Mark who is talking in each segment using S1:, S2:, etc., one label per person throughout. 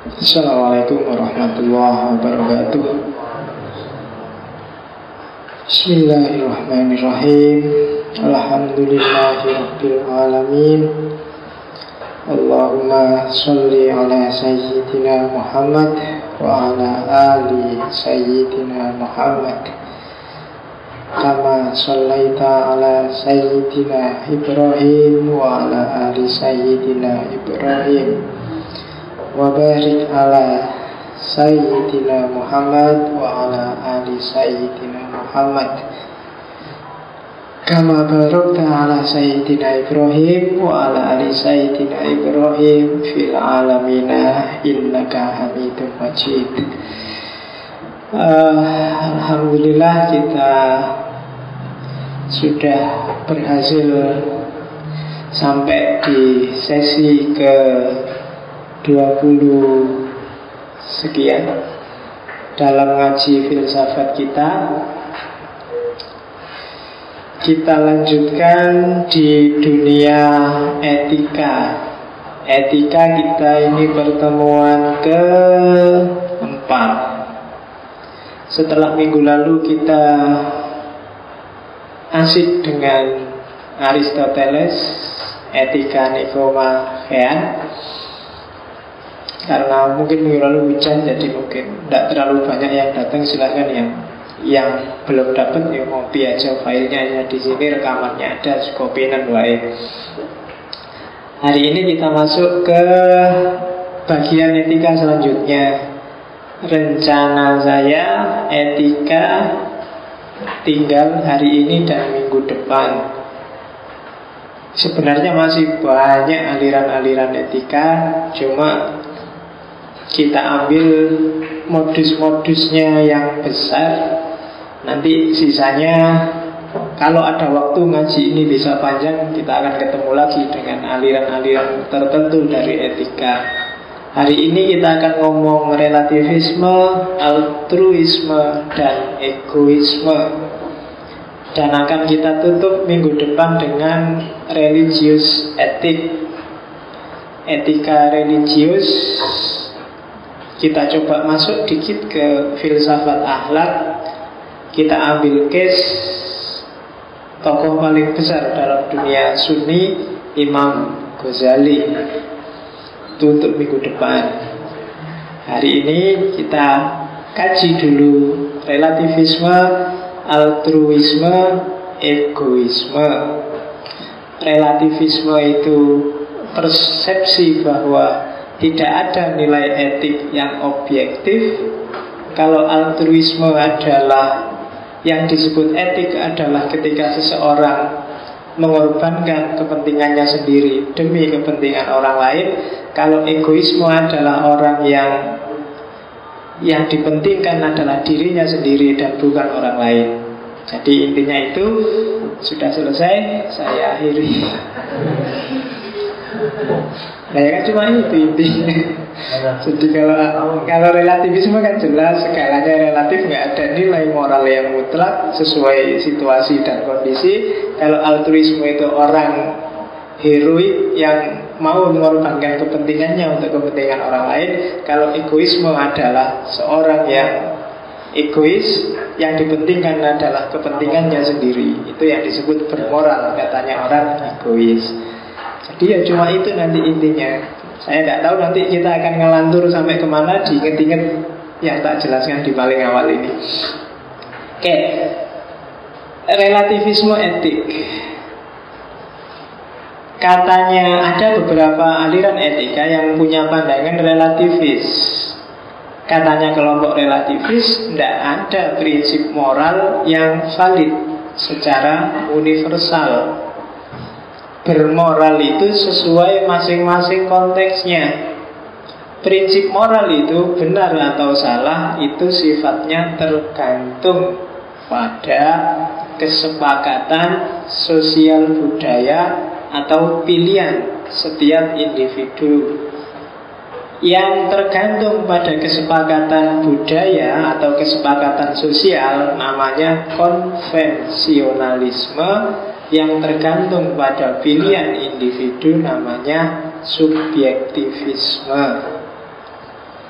S1: Assalamualaikum warahmatullahi wabarakatuh. Bismillahirrahmanirrahim. Alhamdulillahirabbil alamin. Allahumma sholli ala sayyidina Muhammad wa ala ali sayyidina Muhammad, kama shallaita ala sayyidina Ibrahim wa ala ali sayyidina Ibrahim, wa barik ala sayyidina Muhammad wa ala ali sayyidina Muhammad, kama barakta ala sayyidina Ibrahim wa ala ali sayyidina Ibrahim fil alamina innaka Hamidum Majid. Alhamdulillah kita sudah berhasil sampai di sesi ke 20 sekian dalam ngaji filsafat kita. Kita lanjutkan di dunia etika. Etika kita ini pertemuan keempat. Setelah minggu lalu kita asik dengan Aristoteles, etika Nikomachean. Karena mungkin minggu lalu hujan, jadi mungkin tidak terlalu banyak yang datang. Silahkan yang belum dapat ya ngopi aja, filenya ya di sini, rekamannya ada, kopinan wae. Hari ini kita masuk ke bagian etika selanjutnya. Rencana saya etika tinggal hari ini dan minggu depan. Sebenarnya masih banyak aliran-aliran etika, cuma kita ambil modus-modusnya yang besar. Nanti sisanya kalau ada waktu ngaji ini bisa panjang, kita akan ketemu lagi dengan aliran-aliran tertentu dari etika. Hari ini kita akan ngomong relativisme, altruisme, dan egoisme. Dan akan kita tutup minggu depan dengan religius etik, etika religius. Kita coba masuk dikit ke filsafat akhlak. Kita ambil case tokoh paling besar dalam dunia Sunni, Imam Ghazali. Itu untuk minggu depan. Hari ini kita kaji dulu relativisme, altruisme, egoisme. Relativisme itu persepsi bahwa tidak ada nilai etik yang objektif. Kalau altruisme adalah, yang disebut etik adalah ketika seseorang mengorbankan kepentingannya sendiri demi kepentingan orang lain. Kalau egoisme adalah orang yang dipentingkan adalah dirinya sendiri dan bukan orang lain. Jadi intinya itu sudah selesai, saya akhiri. Nah ya kan cuma itu intinya. Jadi kalau relativisme kan jelas segalanya relatif, nggak ada nilai moral yang mutlak sesuai situasi dan kondisi. Kalau altruisme itu orang heroik yang mau mengorbankan kepentingannya untuk kepentingan orang lain. Kalau egoisme adalah seorang yang egois, yang dipentingkan adalah kepentingannya sendiri. Itu yang disebut bermoral, katanya orang egois. Jadi ya cuma itu nanti intinya. Saya tidak tahu nanti kita akan ngelantur sampai kemana, diinget-inget yang tak jelaskan di paling awal ini. Oke, relativisme etik. Katanya ada beberapa aliran etika yang punya pandangan relativis. Katanya kelompok relativis tidak ada prinsip moral yang valid secara universal. Bermoral itu sesuai masing-masing konteksnya. Prinsip moral itu benar atau salah itu sifatnya tergantung pada kesepakatan sosial budaya atau pilihan setiap individu. Yang tergantung pada kesepakatan budaya atau kesepakatan sosial namanya konvensionalisme. Yang tergantung pada pilihan individu namanya subjektivisme.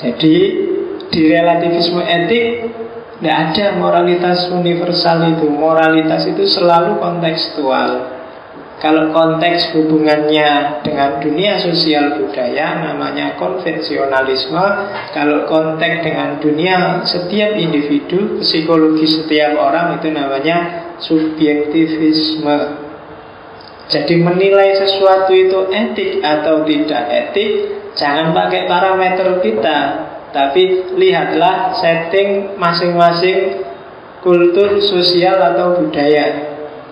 S1: Jadi di relativisme etik tidak ada moralitas universal itu. Moralitas itu selalu kontekstual. Kalau konteks hubungannya dengan dunia sosial budaya namanya konvensionalisme. Kalau konteks dengan dunia setiap individu, psikologi setiap orang, itu namanya subjektivisme. Jadi menilai sesuatu itu etik atau tidak etik, jangan pakai parameter kita, tapi lihatlah setting masing-masing kultur sosial atau budaya.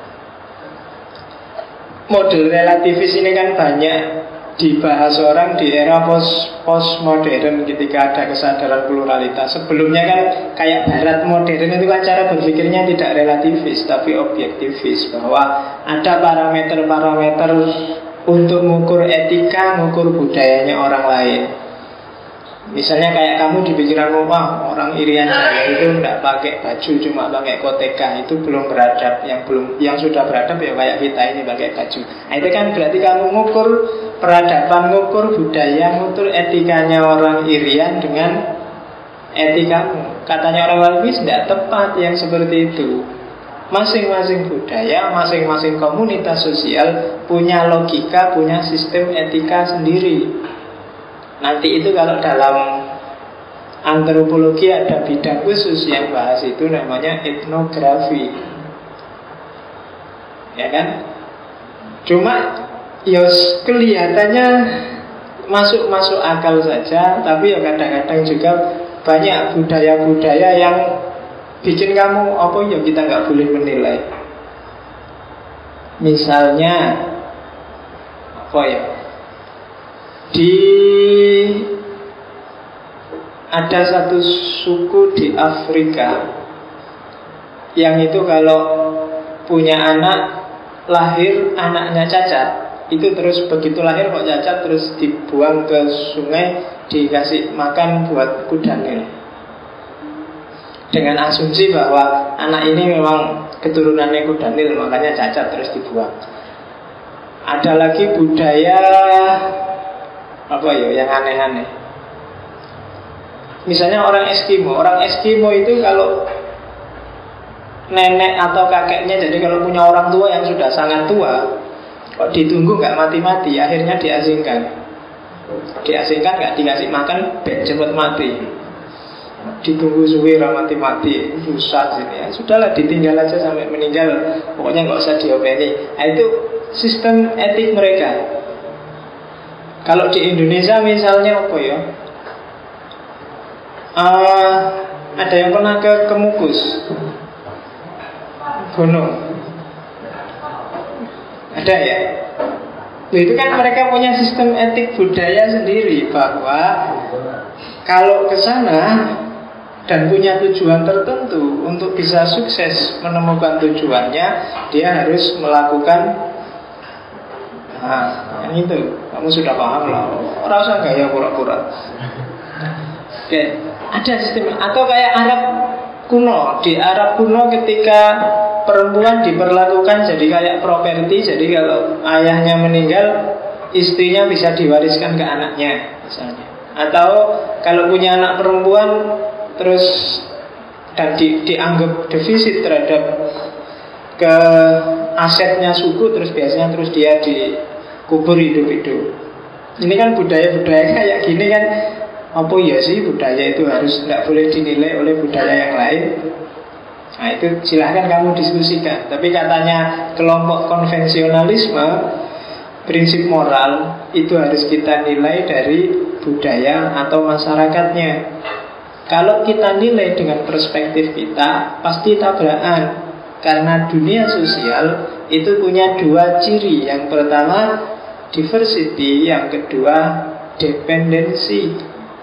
S1: Model relativis ini kan banyak dibahas orang di era postmodern ketika ada kesadaran pluralitas. Sebelumnya kan kayak barat modern itu kan cara berpikirnya tidak relativis tapi objektivis, bahwa ada parameter-parameter untuk mengukur etika, mengukur budayanya orang lain. Misalnya kayak kamu di pikiranmu, wah orang Irian saya itu tidak pakai baju, cuma pakai koteka, itu belum beradab. Yang sudah beradab ya kayak kita ini pakai baju. Nah, itu kan berarti kamu mengukur peradaban, mengukur budaya, mengukur etikanya orang Irian dengan etikamu. Katanya orang Walvis tidak tepat yang seperti itu. Masing-masing budaya, masing-masing komunitas sosial punya logika, punya sistem etika sendiri. Nanti itu kalau dalam antropologi ada bidang khusus yang bahas itu, namanya etnografi. Ya kan? Cuma ya kelihatannya masuk akal saja, tapi ya kadang-kadang juga banyak budaya-budaya yang bikin kamu apa ya kita nggak boleh menilai. Misalnya apa ya? Ada satu suku di Afrika yang itu kalau punya anak, lahir anaknya cacat, itu terus begitu lahir kok cacat, terus dibuang ke sungai, dikasih makan buat kuda Nil, dengan asumsi bahwa anak ini memang keturunannya kuda Nil, makanya cacat terus dibuang. Ada lagi budaya apa ya yang aneh-aneh. Misalnya orang Eskimo itu kalau nenek atau kakeknya, jadi kalau punya orang tua yang sudah sangat tua, kok ditunggu nggak mati-mati, akhirnya diasingkan, nggak dikasih makan, cepat mati. Ditunggu suwi mati-mati, susah sini ya. Sudahlah ditinggal aja sampai meninggal, pokoknya nggak usah diopeni. Nah, itu sistem etik mereka. Kalau di Indonesia misalnya apa ya? Ada yang pernah ke Kemukus, gunung? Ada ya? Itu kan mereka punya sistem etik budaya sendiri, bahwa kalau ke sana dan punya tujuan tertentu, untuk bisa sukses menemukan tujuannya, dia harus melakukan yang itu. Kamu sudah paham lah, rasa gaya pura-pura. Oke, ada sistem. Atau kayak Arab kuno. Di Arab kuno ketika perempuan diperlakukan jadi kayak properti, jadi kalau ayahnya meninggal, istrinya bisa diwariskan ke anaknya misalnya. Atau kalau punya anak perempuan terus dan dianggap defisit terhadap ke asetnya suku, terus biasanya terus dia dikubur hidup-hidup. Ini kan budaya-budaya kayak gini kan, apa ya sih budaya itu harus tidak boleh dinilai oleh budaya yang lain. Nah itu silahkan kamu diskusikan. Tapi katanya kelompok konvensionalisme, prinsip moral itu harus kita nilai dari budaya atau masyarakatnya. Kalau kita nilai dengan perspektif kita, pasti tabrakan. Karena dunia sosial itu punya dua ciri. Yang pertama diversity, yang kedua dependensi.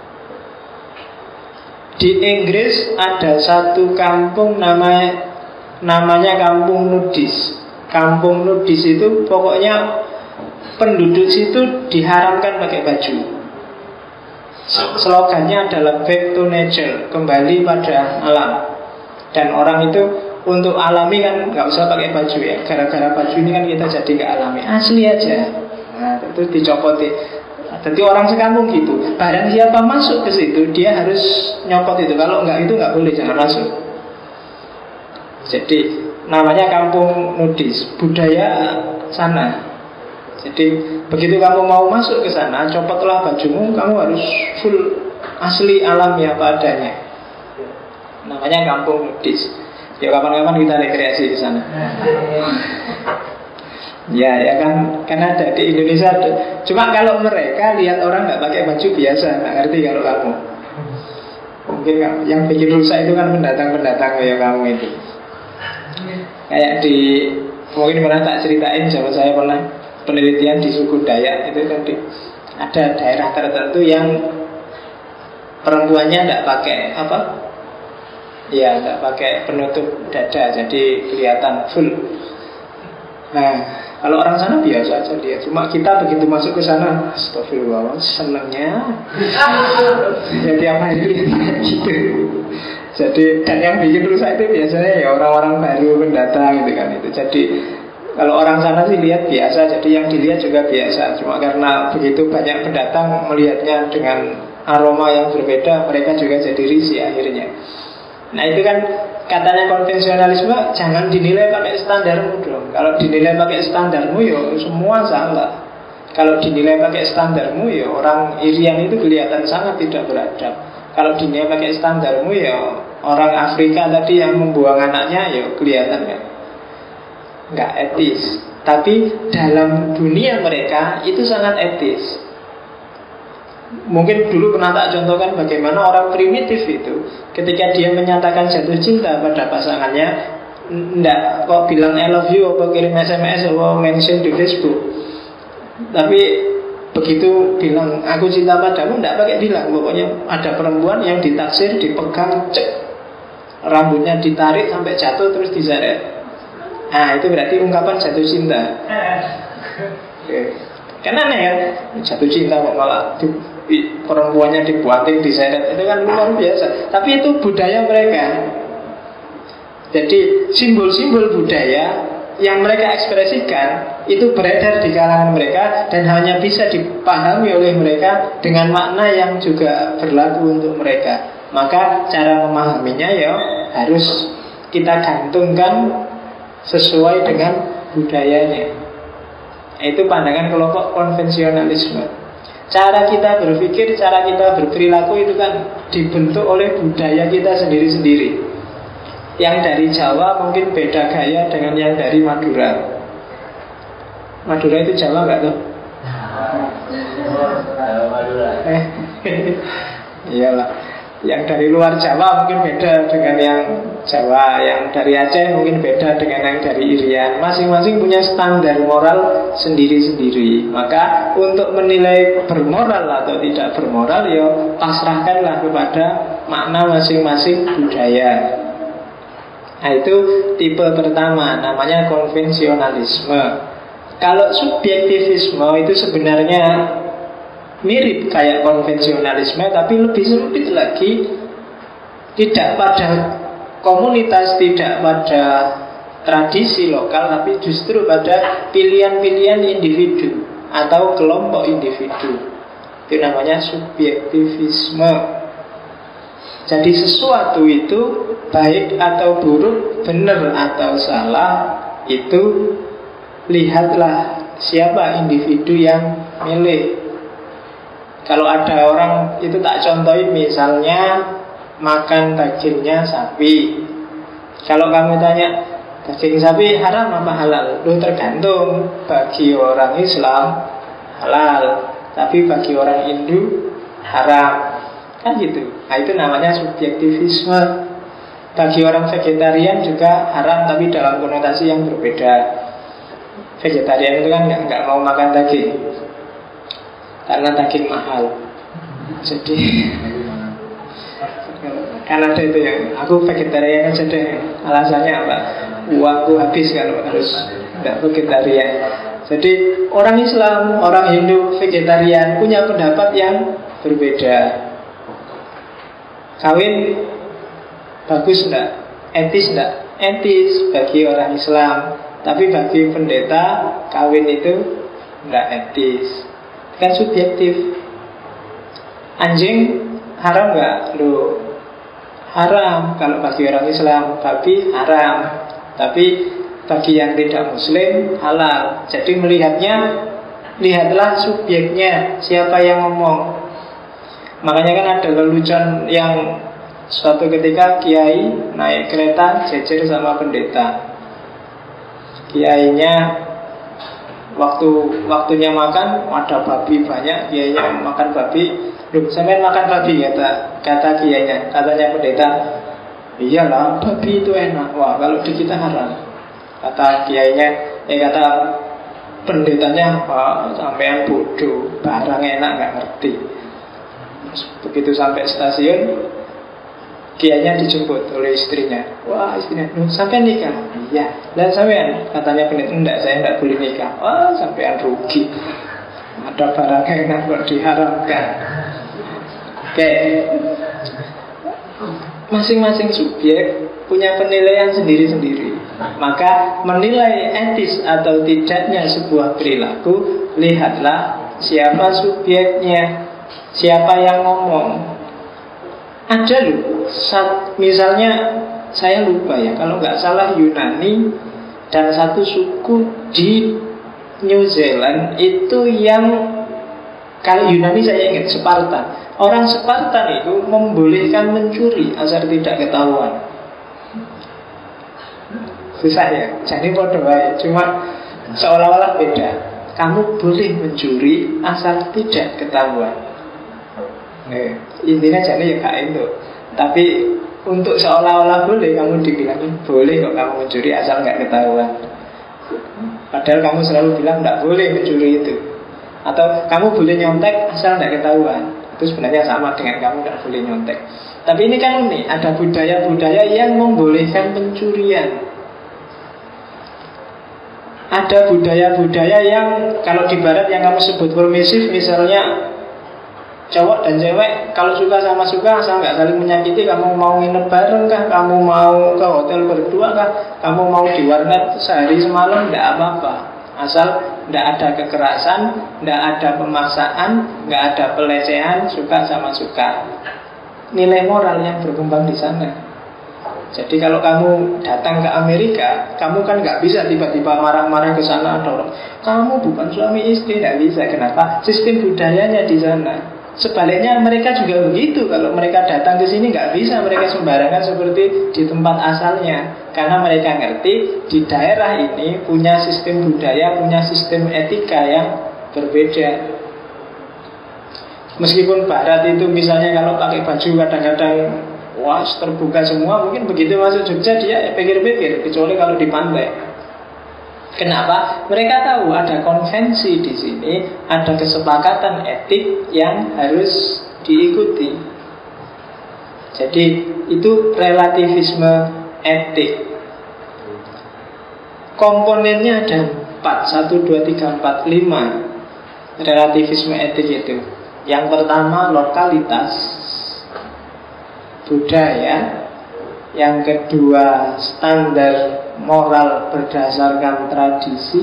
S1: Di Inggris ada satu kampung namanya kampung nudis. Kampung nudis itu pokoknya penduduk situ diharamkan pakai baju. Slogannya adalah back to nature, kembali pada alam. Dan orang itu untuk alami kan nggak usah pakai baju ya. Gara-gara baju ini kan kita jadi nggak alami, asli aja. Nah itu dicopoti. Jadi orang sekampung gitu. Barang siapa masuk ke situ, dia harus nyopot itu. Kalau enggak itu enggak boleh, jangan masuk. Jadi namanya kampung nudis, budaya sana. Jadi begitu kamu mau masuk ke sana, copotlah bajumu, kamu harus full asli alami apa adanya. Namanya kampung nudis. Ya kapan-kapan kita rekreasi di sana. Ya kan ada di Indonesia ada. Cuma kalau mereka lihat orang nggak pakai baju biasa, nggak ngerti kalau kamu. Mungkin yang bikin rusak itu kan pendatang-pendatang kayak kamu itu. Kayak di mungkin pernah tak ceritain, sama saya pernah penelitian di suku Dayak itu kan ada daerah tertentu yang perempuannya nggak pakai apa? Ya nggak pakai penutup dada, jadi kelihatan full. Nah, kalau orang sana biasa aja dia. Cuma kita begitu masuk ke sana, astagfirullah, senangnya. Jadi apa itu gitu. Jadi dan yang bikin rusak itu biasanya ya orang-orang baru pendatang gitu kan itu. Jadi kalau orang sana sih lihat biasa, jadi yang dilihat juga biasa. Cuma karena begitu banyak pendatang melihatnya dengan aroma yang berbeda, mereka juga jadi risih akhirnya. Nah itu kan katanya konvensionalisme, jangan dinilai pakai standarmu dong. Kalau dinilai pakai standarmu ya semua salah. Kalau dinilai pakai standarmu ya orang Irian itu kelihatan sangat tidak beradab. Kalau dinilai pakai standarmu ya orang Afrika tadi yang membuang anaknya ya kelihatan kan nggak etis. Tapi dalam dunia mereka itu sangat etis. Mungkin dulu pernah tak contohkan bagaimana orang primitif itu ketika dia menyatakan jatuh cinta pada pasangannya, enggak kok bilang I love you, apa kirim SMS, apa mention di Facebook. Tapi begitu bilang aku cinta padamu, enggak pakai bilang. Pokoknya ada perempuan yang ditaksir, dipegang, cek, rambutnya ditarik sampai jatuh terus diseret. Nah itu berarti ungkapan jatuh cinta. Kan aneh kan, jatuh cinta kok malah perempuannya dibuatin, diseret. Itu kan luar biasa. Tapi itu budaya mereka. Jadi simbol-simbol budaya yang mereka ekspresikan itu beredar di kalangan mereka dan hanya bisa dipahami oleh mereka dengan makna yang juga berlaku untuk mereka. Maka cara memahaminya ya harus kita gantungkan sesuai dengan budayanya. Itu pandangan kelompok konvensionalisme. Cara kita berpikir, cara kita berperilaku itu kan dibentuk oleh budaya kita sendiri-sendiri. Yang dari Jawa mungkin beda gaya dengan yang dari Madura. Madura itu Jawa nggak tuh?
S2: Madura.
S1: Iyalah. Yang dari luar Jawa mungkin beda dengan yang Jawa. Yang dari Aceh mungkin beda dengan yang dari Irian. Masing-masing punya standar moral sendiri-sendiri. Maka untuk menilai bermoral atau tidak bermoral, ya pasrahkanlah kepada makna masing-masing budaya. Nah itu tipe pertama, namanya konvensionalisme. Kalau subjektivisme itu sebenarnya mirip kayak konvensionalisme, tapi lebih sempit lagi. Tidak pada komunitas, tidak pada tradisi lokal, tapi justru pada pilihan-pilihan individu atau kelompok individu. Itu namanya subjektivisme. Jadi sesuatu itu baik atau buruk, benar atau salah, itu lihatlah siapa individu yang milih. Kalau ada orang itu tak contohin, misalnya makan dagingnya sapi. Kalau kamu tanya daging sapi haram apa halal? Loh tergantung. Bagi orang Islam halal, tapi bagi orang Hindu haram. Kan gitu. Nah itu namanya subjektivisme. Bagi orang vegetarian juga haram, tapi dalam konotasi yang berbeda. Vegetarian itu kan nggak mau makan daging karena daging mahal. Jadi kan ada itu yang aku vegetarian aja deh. Alasannya apa? Uangku habis kalau harus tidak vegetarian. Jadi orang Islam, orang Hindu, vegetarian punya pendapat yang berbeda. Kawin bagus enggak? Etis enggak? Etis bagi orang Islam. Tapi bagi pendeta kawin itu enggak etis. Kan subjektif. Anjing haram nggak? Loh, haram kalau bagi orang Islam. Babi haram, tapi bagi yang tidak muslim halal. Jadi melihatnya, lihatlah subjeknya, siapa yang ngomong. Makanya kan ada lelucon yang suatu ketika kiai naik kereta jejer sama pendeta. Kiainya waktunya makan, ada babi banyak, kiainya makan babi. Loh, sampai makan babi, kata kiainya. Katanya pendeta, iyalah babi itu enak. Wah, kalau di kita haram. Kata kiainya, kata pendetanya, sampean bodoh, barang enak nggak ngerti. Begitu sampai stasiun, kiainya dijemput oleh istrinya. Wah, istrinya, sampai nikah? Iya. Dan sampean, katanya pendeta, enggak, saya enggak boleh nikah. Wah, sampean rugi. Ada barang enak kok diharamkan. Oke. Masing-masing subjek punya penilaian sendiri-sendiri. Maka menilai etis atau tidaknya sebuah perilaku, lihatlah siapa subjeknya, siapa yang ngomong. Ada loh, misalnya saya lupa ya, kalau nggak salah Yunani dan satu suku di New Zealand itu yang, kalau Yunani saya ingat Sparta. Orang Spartan itu membolehkan mencuri asal tidak ketahuan. Susah ya, jadi bodoh ya. Cuma seolah-olah beda. Kamu boleh mencuri asal tidak ketahuan. Intinya jadi ya kayak itu. Tapi untuk seolah-olah boleh, kamu dibilangin boleh kok kamu mencuri asal nggak ketahuan. Padahal kamu selalu bilang nggak boleh mencuri itu. Atau kamu boleh nyontek asal nggak ketahuan. Itu sebenarnya sama dengan kamu nggak boleh nyontek. Tapi ini kan unik, ada budaya-budaya yang membolehkan pencurian. Ada budaya-budaya yang kalau di barat yang kamu sebut permisif, misalnya cowok dan cewek kalau suka sama suka asal nggak saling menyakiti. Kamu mau nginep bareng kah? Kamu mau ke hotel berdua kah? Kamu mau di warnet sehari semalam? Nggak apa-apa, asal nggak ada kekerasan, nggak ada pemaksaan, nggak ada pelecehan, suka sama suka. Nilai moral yang berkembang di sana. Jadi kalau kamu datang ke Amerika, kamu kan nggak bisa tiba-tiba marah-marah ke sana, dorong, kamu bukan suami istri, nggak bisa. Kenapa? Sistem budayanya di sana. Sebaliknya mereka juga begitu. Kalau mereka datang ke sini nggak bisa mereka sembarangan seperti di tempat asalnya, karena mereka ngerti di daerah ini punya sistem budaya, punya sistem etika yang berbeda. Meskipun barat itu misalnya kalau pakai baju kadang-kadang wah terbuka semua, mungkin begitu masuk Jogja dia pikir-pikir, kecuali kalau di pantai. Kenapa? Mereka tahu ada konvensi di sini, ada kesepakatan etik yang harus diikuti. Jadi itu relativisme etik. Komponennya ada 4, 1, 2, 3, 4, 5 relativisme etik itu. Yang pertama lokalitas, budaya. Yang kedua standar moral berdasarkan tradisi.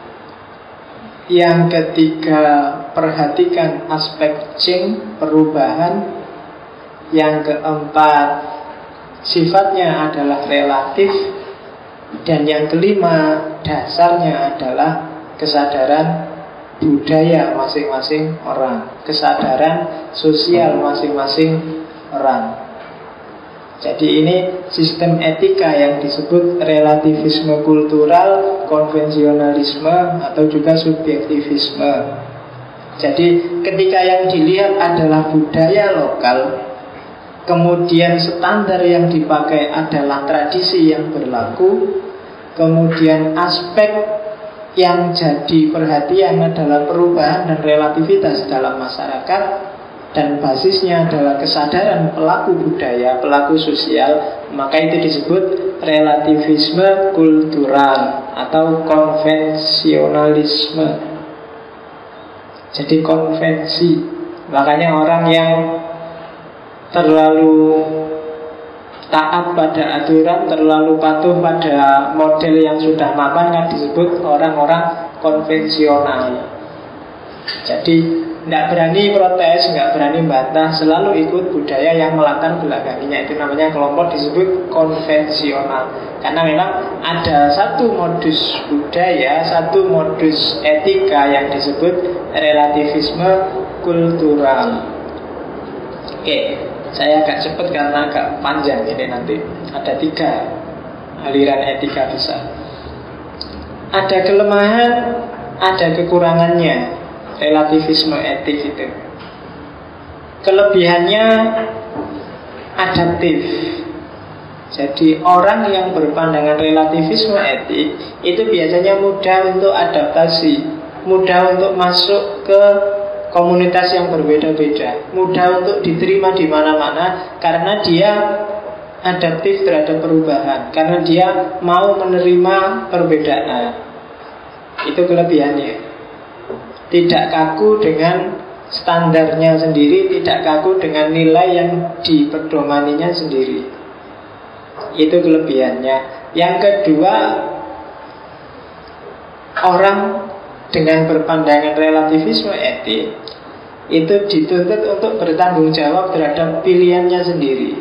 S1: Yang ketiga perhatikan aspek change, perubahan. Yang keempat sifatnya adalah relatif. Dan yang kelima dasarnya adalah kesadaran budaya masing-masing orang, kesadaran sosial masing-masing orang. Jadi ini sistem etika yang disebut relativisme kultural, konvensionalisme, atau juga subjektivisme. Jadi ketika yang dilihat adalah budaya lokal, kemudian standar yang dipakai adalah tradisi yang berlaku, kemudian aspek yang jadi perhatian adalah perubahan dan relativitas dalam masyarakat, dan basisnya adalah kesadaran pelaku budaya, pelaku sosial, maka itu disebut relativisme kultural atau konvensionalisme. Jadi konvensi. Makanya orang yang terlalu taat pada aturan, terlalu patuh pada model yang sudah mapan kan disebut orang-orang konvensional. Jadi tidak berani protes, nggak berani bantah, selalu ikut budaya yang melatar belakanginya. Itu namanya kelompok disebut konvensional. Karena memang ada satu modus budaya, satu modus etika yang disebut relativisme kultural. Oke, saya agak cepat karena agak panjang ini nanti. Ada 3 aliran etika besar. Ada kelemahan, ada kekurangannya relativisme etik itu. Kelebihannya adaptif. Jadi orang yang berpandangan relativisme etik itu biasanya mudah untuk adaptasi, mudah untuk masuk ke komunitas yang berbeda-beda, mudah untuk diterima di mana-mana karena dia adaptif terhadap perubahan, karena dia mau menerima perbedaan. Itu kelebihannya. Tidak kaku dengan standarnya sendiri, tidak kaku dengan nilai yang dipedomaninya sendiri. Itu kelebihannya. Yang kedua, orang dengan berpandangan relativisme etik itu dituntut untuk bertanggung jawab terhadap pilihannya sendiri.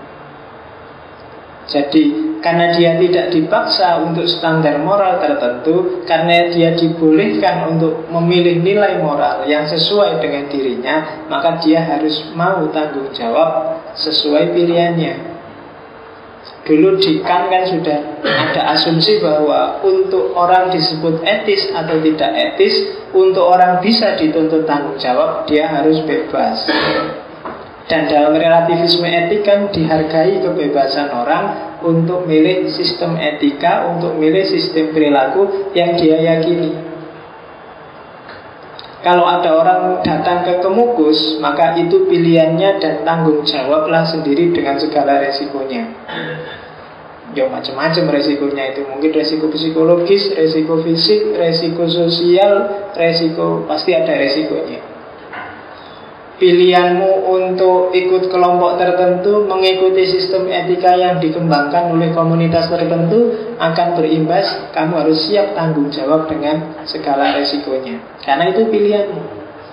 S1: Jadi karena dia tidak dipaksa untuk standar moral tertentu, karena dia dibolehkan untuk memilih nilai moral yang sesuai dengan dirinya, maka dia harus mau tanggung jawab sesuai pilihannya. Dulu di Kant kan sudah ada asumsi bahwa untuk orang disebut etis atau tidak etis, untuk orang bisa dituntut tanggung jawab, dia harus bebas. Dan dalam relativisme etik kan dihargai kebebasan orang untuk milih sistem etika, untuk milih sistem perilaku yang dia yakini. Kalau ada orang datang ke Kemukus, maka itu pilihannya dan tanggung jawablah sendiri dengan segala resikonya. Ya macam-macam resikonya itu. Mungkin resiko psikologis, resiko fisik, resiko sosial, resiko, pasti ada resikonya. Pilihanmu untuk ikut kelompok tertentu, mengikuti sistem etika yang dikembangkan oleh komunitas tertentu akan berimbas, kamu harus siap tanggung jawab dengan segala resikonya. Karena itu pilihanmu.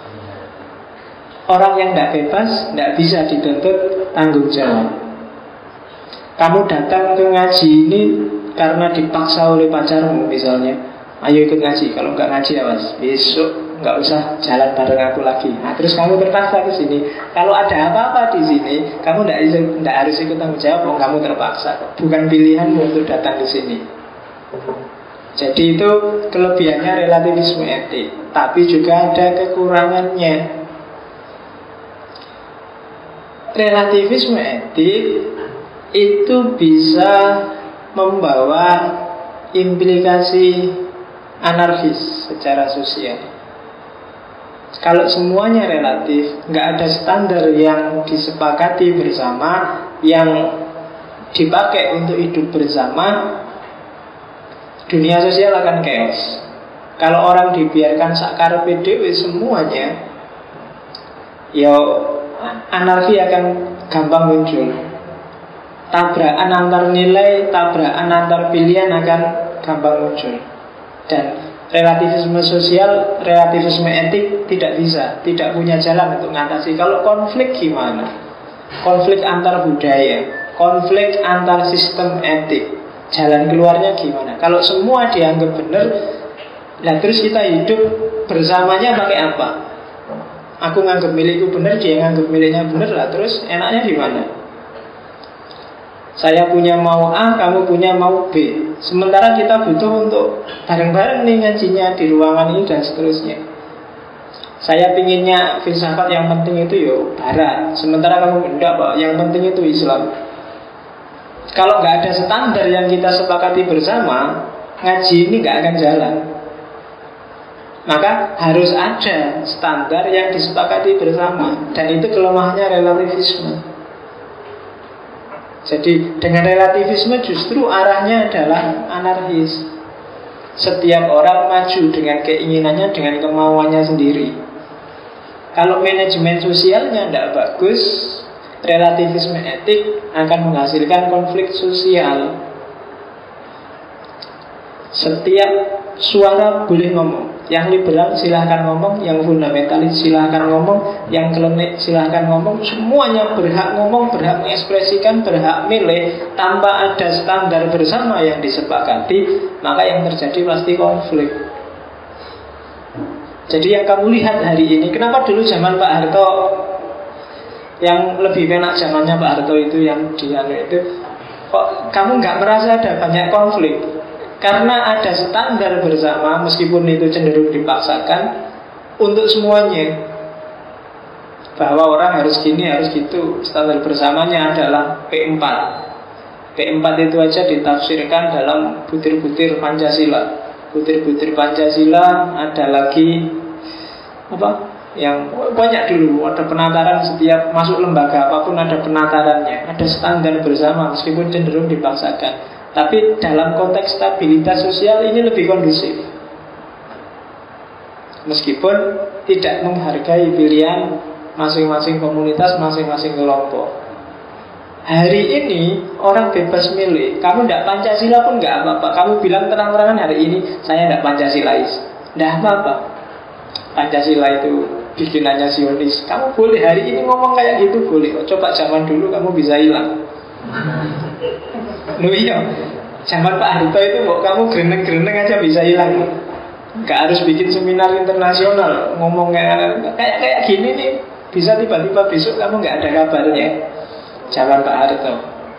S1: Orang yang tidak bebas tidak bisa dituntut tanggung jawab. Kamu datang ke ngaji ini karena dipaksa oleh pacarmu misalnya. Ayo ikut ngaji, kalau nggak ngaji awas, besok nggak usah jalan bareng aku lagi. Nah, terus kamu terpaksa ke sini. Kalau ada apa-apa di sini, kamu tidak harus ikut tanggung jawab. Kamu terpaksa. Bukan pilihanmu untuk datang ke sini. Jadi itu kelebihannya relativisme etik. Tapi juga ada kekurangannya. Relativisme etik itu bisa membawa implikasi anarkis secara sosial. Kalau semuanya relatif, nggak ada standar yang disepakati bersama, yang dipakai untuk hidup bersama, dunia sosial akan chaos. Kalau orang dibiarkan sakar PDW semuanya, ya anarki akan gampang muncul. Tabrakan antar nilai, tabrakan antar pilihan akan gampang muncul. Dan relativisme sosial, relativisme etik tidak bisa, tidak punya jalan untuk mengatasi. Kalau konflik gimana? Konflik antar budaya, konflik antar sistem etik, jalan keluarnya gimana? Kalau semua dianggap benar, nah terus kita hidup bersamanya pakai apa? Aku nganggap milikku benar, dia nganggap miliknya benar, lah terus enaknya gimana? Saya punya mau A, kamu punya mau B. Sementara kita butuh untuk bareng-bareng nih ngajinya di ruangan ini dan seterusnya. Saya pinginnya filsafat yang penting itu yo Barat. Sementara kamu enggak Pak, yang penting itu Islam. Kalau nggak ada standar yang kita sepakati bersama, ngaji ini nggak akan jalan. Maka harus ada standar yang disepakati bersama. Dan itu kelemahannya relativisme. Jadi dengan relativisme justru arahnya adalah anarkis. Setiap orang maju dengan keinginannya, dengan kemauannya sendiri. Kalau manajemen sosialnya tidak bagus, relativisme etik akan menghasilkan konflik sosial. Setiap suara boleh ngomong. Yang liberal silahkan ngomong, yang fundamentalis silahkan ngomong, yang klenik silahkan ngomong. Semuanya berhak ngomong, berhak mengekspresikan, berhak milih tanpa ada standar bersama yang disepakati. Maka yang terjadi pasti konflik. Jadi yang kamu lihat hari ini, kenapa dulu zaman Pak Harto yang lebih enak zamannya Pak Harto itu, yang itu, kok kamu nggak merasa ada banyak konflik? Karena ada standar bersama, meskipun itu cenderung dipaksakan untuk semuanya, bahwa orang harus gini, harus gitu. Standar bersamanya adalah P4. P4 itu aja ditafsirkan dalam butir-butir Pancasila. Butir-butir Pancasila ada lagi apa? Yang banyak dulu, ada penataran, setiap masuk lembaga apapun ada penatarannya, ada standar bersama meskipun cenderung dipaksakan. Tapi dalam konteks stabilitas sosial ini lebih kondusif, meskipun tidak menghargai pilihan masing-masing komunitas, masing-masing kelompok. Hari ini orang bebas milih. Kamu tidak Pancasila pun nggak apa-apa. Kamu bilang terang-terangan hari ini saya tidak Pancasilais, tidak apa-apa. Pancasila itu bikinannya Zionis. Kamu boleh hari ini ngomong kayak gitu, boleh. Coba zaman dulu kamu bisa hilang. Loh iya, zaman Pak Harto itu kok kamu gereneng-gereneng aja bisa hilang. Gak harus bikin seminar internasional ngomongnya kayak gini nih, bisa tiba-tiba besok kamu gak ada kabarnya. Zaman Pak Harto.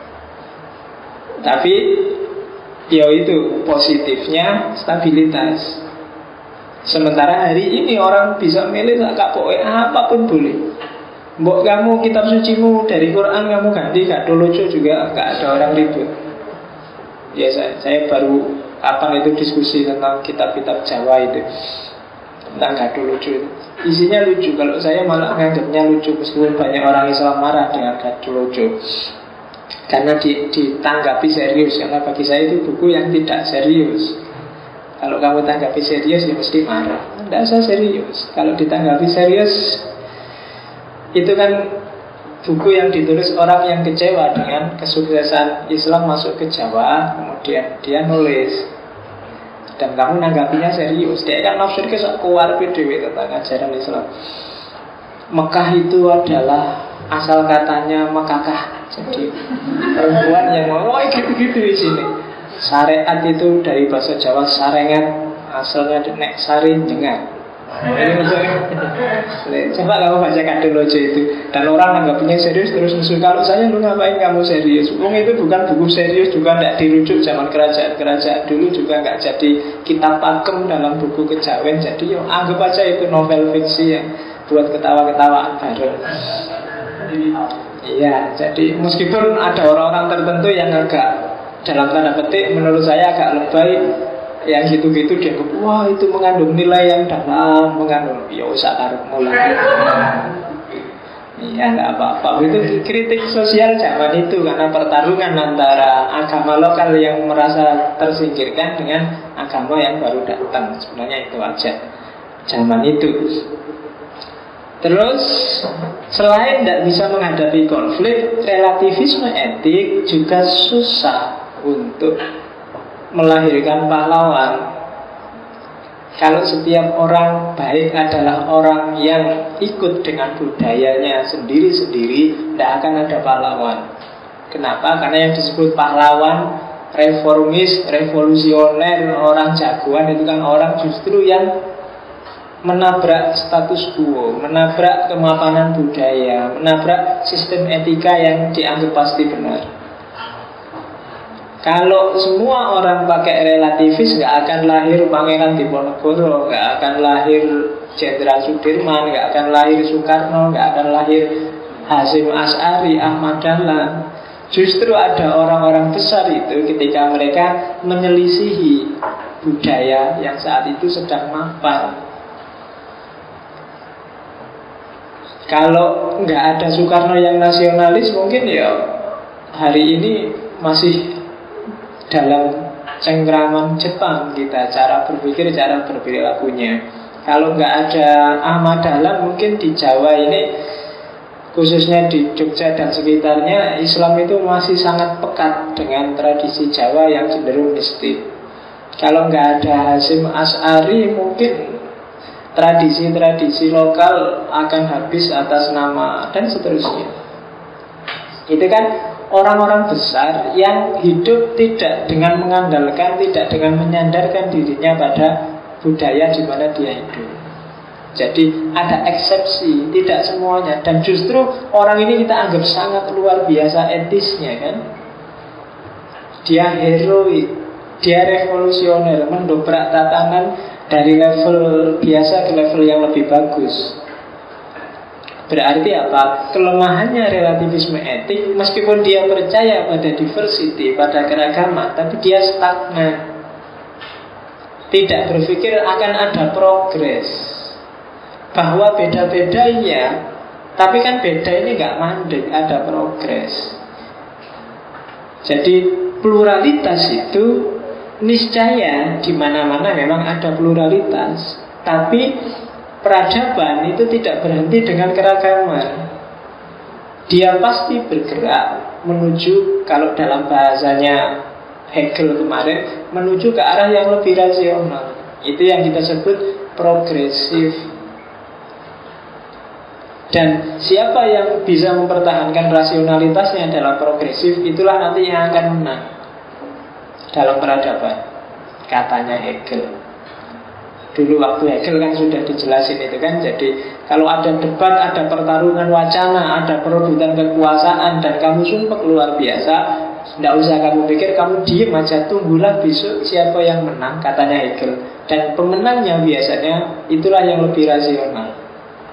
S1: Tapi ya itu positifnya stabilitas. Sementara hari ini orang bisa milih gak pokoknya apapun boleh. Mbok kamu kitab sucimu dari Quran kamu ganti gak lucu juga, gak ada orang ribut. Ya saya baru kapan itu diskusi tentang kitab-kitab Jawa itu, tentang gak lucu itu. Isinya lucu, kalau saya malah nganggapnya lucu meskipun banyak orang Islam marah dengan gak lucu. Karena ditanggapi serius. Karena bagi saya itu buku yang tidak serius. Kalau kamu tanggapi serius ya mesti marah. Tidak usah serius. Kalau ditanggapi serius, itu kan buku yang ditulis orang yang kecewa dengan kesuksesan Islam masuk ke Jawa. Kemudian dia nulis, dan kamu nanggapinya serius. Dia kan nafsir kesok keluar PDW tentang ajaran Islam. Mekah itu adalah asal katanya Mekakah. Jadi perempuan yang mau gitu-gitu di sini. Syariat itu dari bahasa Jawa sarengat, asalnya nek sari jengat. Coba kamu baca Kadolojo itu, dan orang anggapnya serius terus musuh. Kalau saya, lu ngapain kamu serius? Wong itu bukan buku serius, juga tidak dirujuk zaman kerajaan-kerajaan dulu, juga nggak jadi kitab pakem dalam buku kejawen. Jadi yo anggap aja itu novel fiksi yang buat ketawa-ketawaan bareng. Iya, jadi meskipun ada orang-orang tertentu yang agak dalam tanda petik menurut saya agak lebay, yang gitu-gitu dia wah itu mengandung nilai yang dalam, mengandung ya usah taruh mulai. Iya nggak apa-apa, itu kritik sosial zaman itu, karena pertarungan antara agama lokal yang merasa tersingkirkan dengan agama yang baru datang. Sebenarnya itu aja zaman itu. Terus selain tidak bisa menghadapi konflik, relativisme etik juga susah untuk melahirkan pahlawan. Kalau setiap orang baik adalah orang yang ikut dengan budayanya sendiri-sendiri, tidak akan ada pahlawan. Kenapa? Karena yang disebut pahlawan, reformis, revolusioner, orang jagoan itu kan orang justru yang menabrak status quo, menabrak kemapanan budaya, menabrak sistem etika yang dianggap pasti benar. Kalau semua orang pakai relativis, nggak akan lahir Pangeran Diponegoro, nggak akan lahir Jenderal Sudirman, nggak akan lahir Soekarno, nggak akan lahir Hasyim Asy'ari, Ahmad Dahlan. Justru ada orang-orang besar itu ketika mereka menyelisihi budaya yang saat itu sedang mapan. Kalau nggak ada Soekarno yang nasionalis, mungkin ya hari ini masih dalam cengkraman Jepang kita, cara berpikir, cara berperilakunya. Kalau nggak ada Ahmad Dahlan, mungkin di Jawa ini, khususnya di Jogja dan sekitarnya, Islam itu masih sangat pekat dengan tradisi Jawa yang cenderung mistik. Kalau nggak ada Hasyim Asy'ari, mungkin tradisi-tradisi lokal akan habis atas nama dan seterusnya. Itu kan orang-orang besar yang hidup tidak dengan mengandalkan, tidak dengan menyandarkan dirinya pada budaya di mana dia hidup. Jadi ada eksepsi, tidak semuanya. Dan justru orang ini kita anggap sangat luar biasa etisnya kan. Dia heroik, dia revolusioner, mendobrak tatanan dari level biasa ke level yang lebih bagus. Berarti apa? Kelemahannya relativisme etik, meskipun dia percaya pada diversity, pada keragaman, tapi dia stagnan. Tidak berpikir akan ada progres. Bahwa beda-beda ya, tapi kan beda ini gak mandek, ada progres. Jadi pluralitas itu niscaya di mana-mana memang ada pluralitas, tapi peradaban itu tidak berhenti dengan keragaman. Dia pasti bergerak menuju, kalau dalam bahasanya Hegel kemarin, menuju ke arah yang lebih rasional. Itu yang kita sebut progresif. Dan siapa yang bisa mempertahankan rasionalitasnya dalam progresif, itulah nanti yang akan menang dalam peradaban, katanya Hegel. Dulu waktu Hegel kan sudah dijelasin itu kan. Jadi kalau ada debat, ada pertarungan wacana, ada perebutan kekuasaan, dan kamu sumpah luar biasa, tidak usah kamu pikir, kamu diem aja, tunggulah besok siapa yang menang, katanya Hegel. Dan pemenangnya biasanya itulah yang lebih rasional.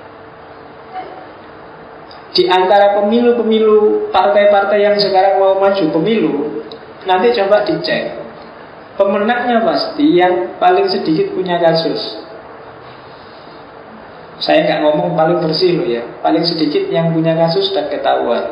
S1: Di antara pemilu-pemilu partai-partai yang sekarang mau maju pemilu, nanti coba dicek, pemenangnya pasti yang paling sedikit punya kasus. Saya nggak ngomong paling bersih loh ya, paling sedikit yang punya kasus dan ketahuan.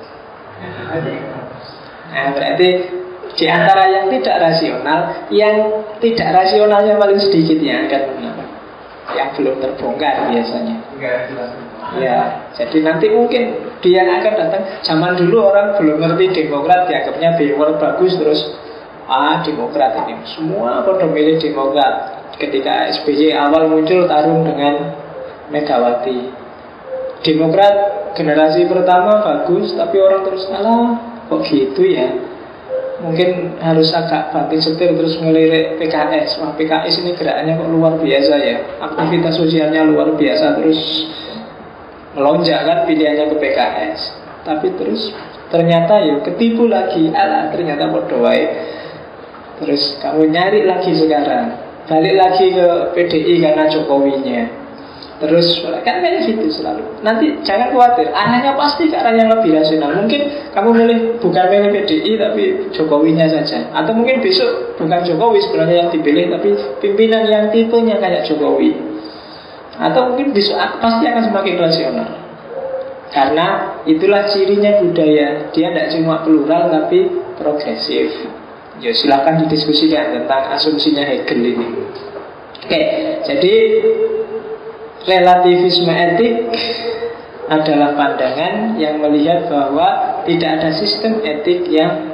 S1: Nah, berarti di antara yang tidak rasional, yang tidak rasionalnya paling sedikit yang akan menang, yang belum terbongkar biasanya. Ya, jadi nanti mungkin dia akan datang. Zaman dulu orang belum ngerti Demokrat, dianggapnya bewar bagus, terus Demokrat ini semua pada milih Demokrat. Ketika SBY awal muncul tarung dengan Megawati, Demokrat generasi pertama bagus, tapi orang terus kok gitu ya. Mungkin harus agak banting setir terus ngelirik PKS. Wah, PKS ini gerakannya kok luar biasa ya, aktivitas sosialnya luar biasa, terus melonjak kan pilihannya ke PKS. Tapi terus ternyata ya ketipu lagi, ternyata bodoh wae. Terus kamu nyari lagi sekarang, balik lagi ke PDI karena Jokowinya. Terus kan kayak gitu selalu. Nanti jangan khawatir, arahnya pasti ke arah yang lebih rasional. Mungkin kamu milih bukan milih PDI tapi Jokowinya saja. Atau mungkin besok bukan Jokowi sebenarnya yang dipilih, tapi pimpinan yang tipenya kayak Jokowi. Atau mungkin besok pasti akan semakin rasional. Karena itulah cirinya budaya. Dia tidak cuma plural tapi progresif. Ya silahkan didiskusikan tentang asumsinya Hegel ini. Oke, jadi relativisme etik adalah pandangan yang melihat bahwa tidak ada sistem etik yang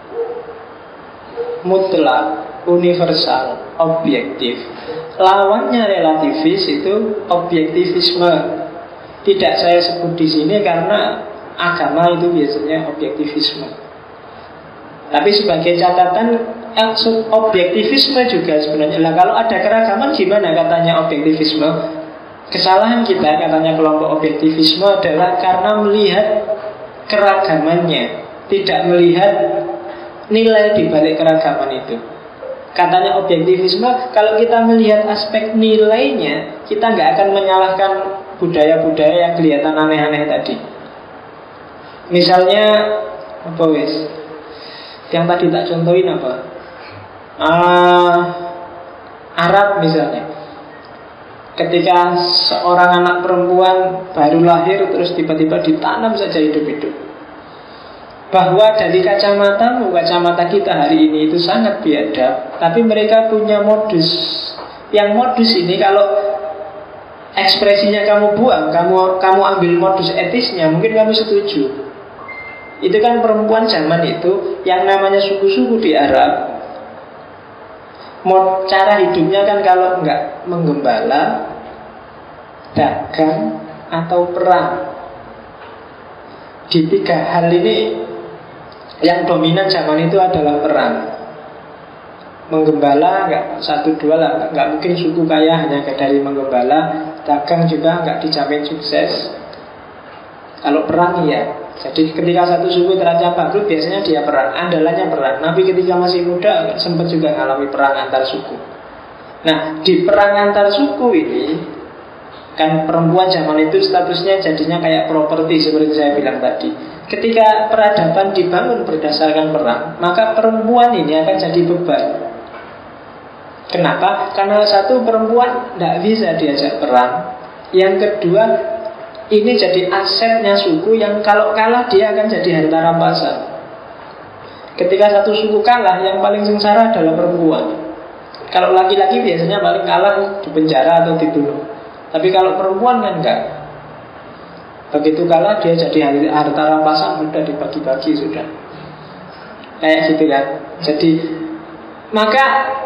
S1: mutlak, universal, objektif. Lawannya relativis itu objektivisme. Tidak saya sebut di sini karena agama itu biasanya objektivisme. Tapi sebagai catatan, objektivisme juga sebenarnya. Kalau ada keragaman gimana katanya objektivisme? Kesalahan kita katanya kelompok objektivisme adalah karena melihat keragamannya, tidak melihat nilai di balik keragaman itu. Katanya objektivisme, kalau kita melihat aspek nilainya, kita nggak akan menyalahkan budaya-budaya yang kelihatan aneh-aneh tadi. Misalnya apa wes? Yang tadi tak contohin apa? Arab misalnya. Ketika seorang anak perempuan baru lahir terus tiba-tiba ditanam saja hidup-hidup. Bahwa dari kacamata kita hari ini itu sangat biadab, tapi mereka punya modus. Yang modus ini kalau ekspresinya kamu buang, kamu ambil modus etisnya, mungkin kamu setuju. Itu kan perempuan zaman itu yang namanya suku-suku di Arab. cara hidupnya kan kalau nggak menggembala, dagang, atau perang. Di tiga hal ini yang dominan zaman itu adalah perang. Menggembala nggak satu dua lah, nggak mungkin suku kaya hanya dari menggembala. Dagang juga nggak dijamin sukses. Kalau perang iya. Jadi ketika satu suku terancam bangkrut, biasanya dia perang, andalannya perang. Nabi ketika masih muda sempat juga mengalami perang antar suku. Nah, di perang antar suku ini, kan perempuan zaman itu statusnya jadinya kayak properti seperti saya bilang tadi. Ketika peradaban dibangun berdasarkan perang, maka perempuan ini akan jadi beban. Kenapa? Karena satu, perempuan tidak bisa diajak perang. Yang kedua, ini jadi asetnya suku yang kalau kalah dia akan jadi harta rampasan. Ketika satu suku kalah, yang paling sengsara adalah perempuan. Kalau laki-laki biasanya paling kalah di penjara atau dibunuh. Tapi kalau perempuan kan enggak. Begitu kalah dia jadi harta rampasan, sudah dibagi-bagi sudah. Kayak gitu kan. Jadi maka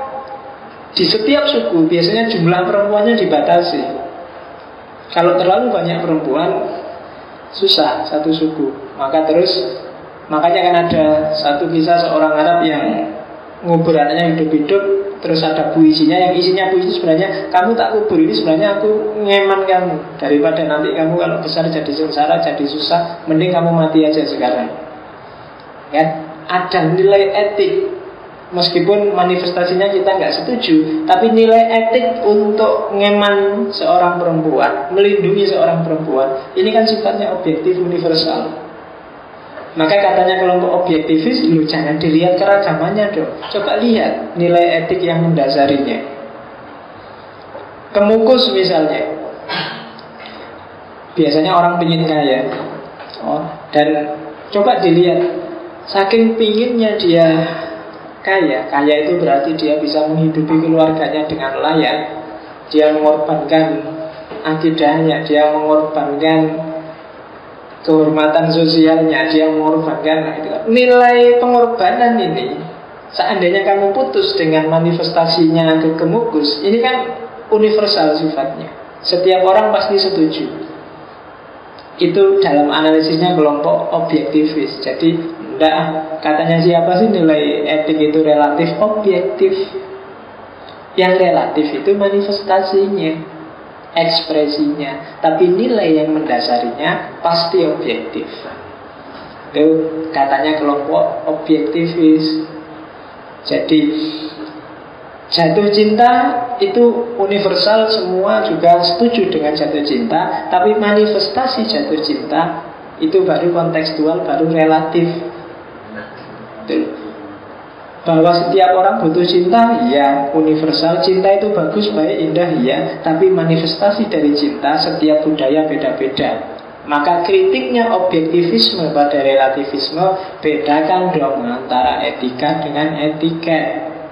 S1: di setiap suku biasanya jumlah perempuannya dibatasi. Kalau terlalu banyak perempuan, susah satu suku. Makanya kan ada satu kisah seorang Arab yang ngubur anaknya hidup-hidup, terus ada puisinya, yang isinya puisi sebenarnya, kamu tak kubur ini sebenarnya aku ngeman kamu, daripada nanti kamu kalau besar jadi sengsara, jadi susah, mending kamu mati aja sekarang. Ya, ada nilai etik. Meskipun manifestasinya kita nggak setuju, tapi nilai etik untuk ngeman seorang perempuan, melindungi seorang perempuan, ini kan sifatnya objektif universal. Maka katanya kelompok objektivis, lu jangan dilihat keragamannya dong. Coba lihat nilai etik yang mendasarinya. Kemukus misalnya, biasanya orang pingin kaya, dan coba dilihat, saking pinginnya dia kaya itu berarti dia bisa menghidupi keluarganya dengan layak. Dia mengorbankan akidahnya, dia mengorbankan kehormatan sosialnya, dia mengorbankan nilai pengorbanan ini. Seandainya kamu putus dengan manifestasinya ke kemukus, ini kan universal sifatnya. Setiap orang pasti setuju. Itu dalam analisisnya kelompok objektivis. Jadi katanya siapa sih nilai etik itu relatif, objektif. Yang relatif itu manifestasinya, ekspresinya, tapi nilai yang mendasarinya pasti objektif. Itu katanya kelompok objektivis. Jadi jatuh cinta itu universal, semua juga setuju dengan jatuh cinta. Tapi manifestasi jatuh cinta itu baru kontekstual, baru relatif. Bahwa setiap orang butuh cinta, ya universal. Cinta itu bagus, baik, indah, ya. Tapi manifestasi dari cinta setiap budaya beda-beda. Maka kritiknya objektivisme pada relativisme, bedakan dong antara etika dengan etika,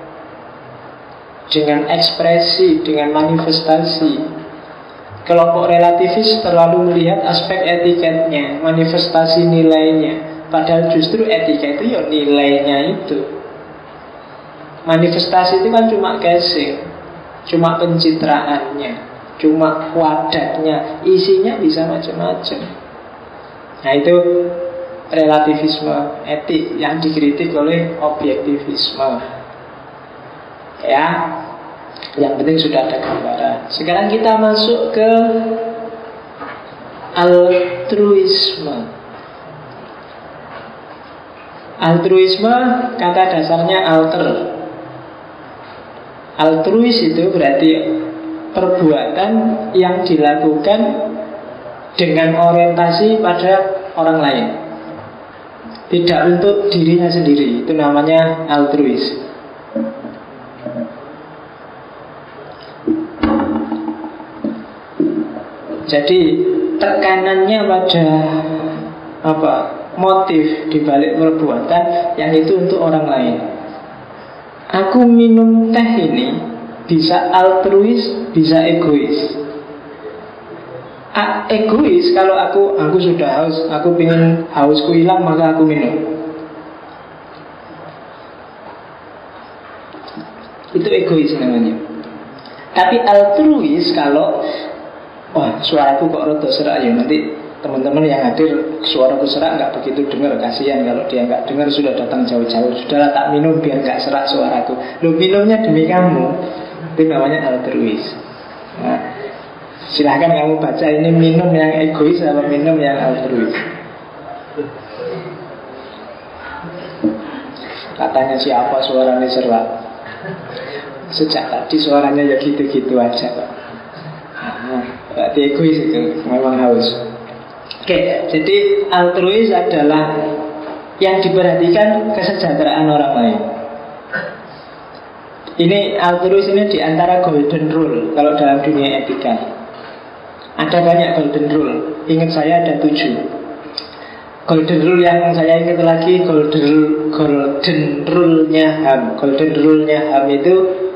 S1: dengan ekspresi, dengan manifestasi. Kelompok relativis terlalu melihat aspek etiketnya, manifestasi nilainya. Padahal justru etika itu ya nilainya itu. Manifestasi itu kan cuma casing, cuma pencitraannya, cuma wadahnya, isinya bisa macam-macam. Nah itu relativisme etik yang dikritik oleh objektivisme. Ya, yang penting sudah ada gambaran. Sekarang kita masuk ke altruisme. Altruisme kata dasarnya alter. Altruis itu berarti perbuatan yang dilakukan dengan orientasi pada orang lain, tidak untuk dirinya sendiri. Itu namanya altruis. Jadi tekanannya pada motif dibalik perbuatan yang itu untuk orang lain. Aku minum teh ini bisa altruis, bisa egois. Egois kalau aku sudah haus, aku ingin hausku hilang, maka aku minum. Itu egois namanya. Tapi altruis kalau suaraku kok rada serak ya, nanti teman-teman yang hadir suaraku serak nggak begitu dengar, kasihan kalau dia nggak dengar, sudah datang jauh-jauh, sudahlah tak minum biar nggak serak suaraku. Lu minumnya demi kamu, itu namanya altruis. Nah, silahkan kamu baca ini minum yang egois atau minum yang altruis. Katanya siapa suaranya serak? Sejak tadi suaranya ya gitu-gitu aja kok. Berarti egois itu, memang haus. Oke, jadi altruis adalah yang diperhatikan kesejahteraan orang lain. Ini altruis ini diantara golden rule kalau dalam dunia etika. Ada banyak golden rule. Ingat saya ada 7. Golden rule yang saya ingat lagi golden rule-nya HAM. Golden rule-nya HAM itu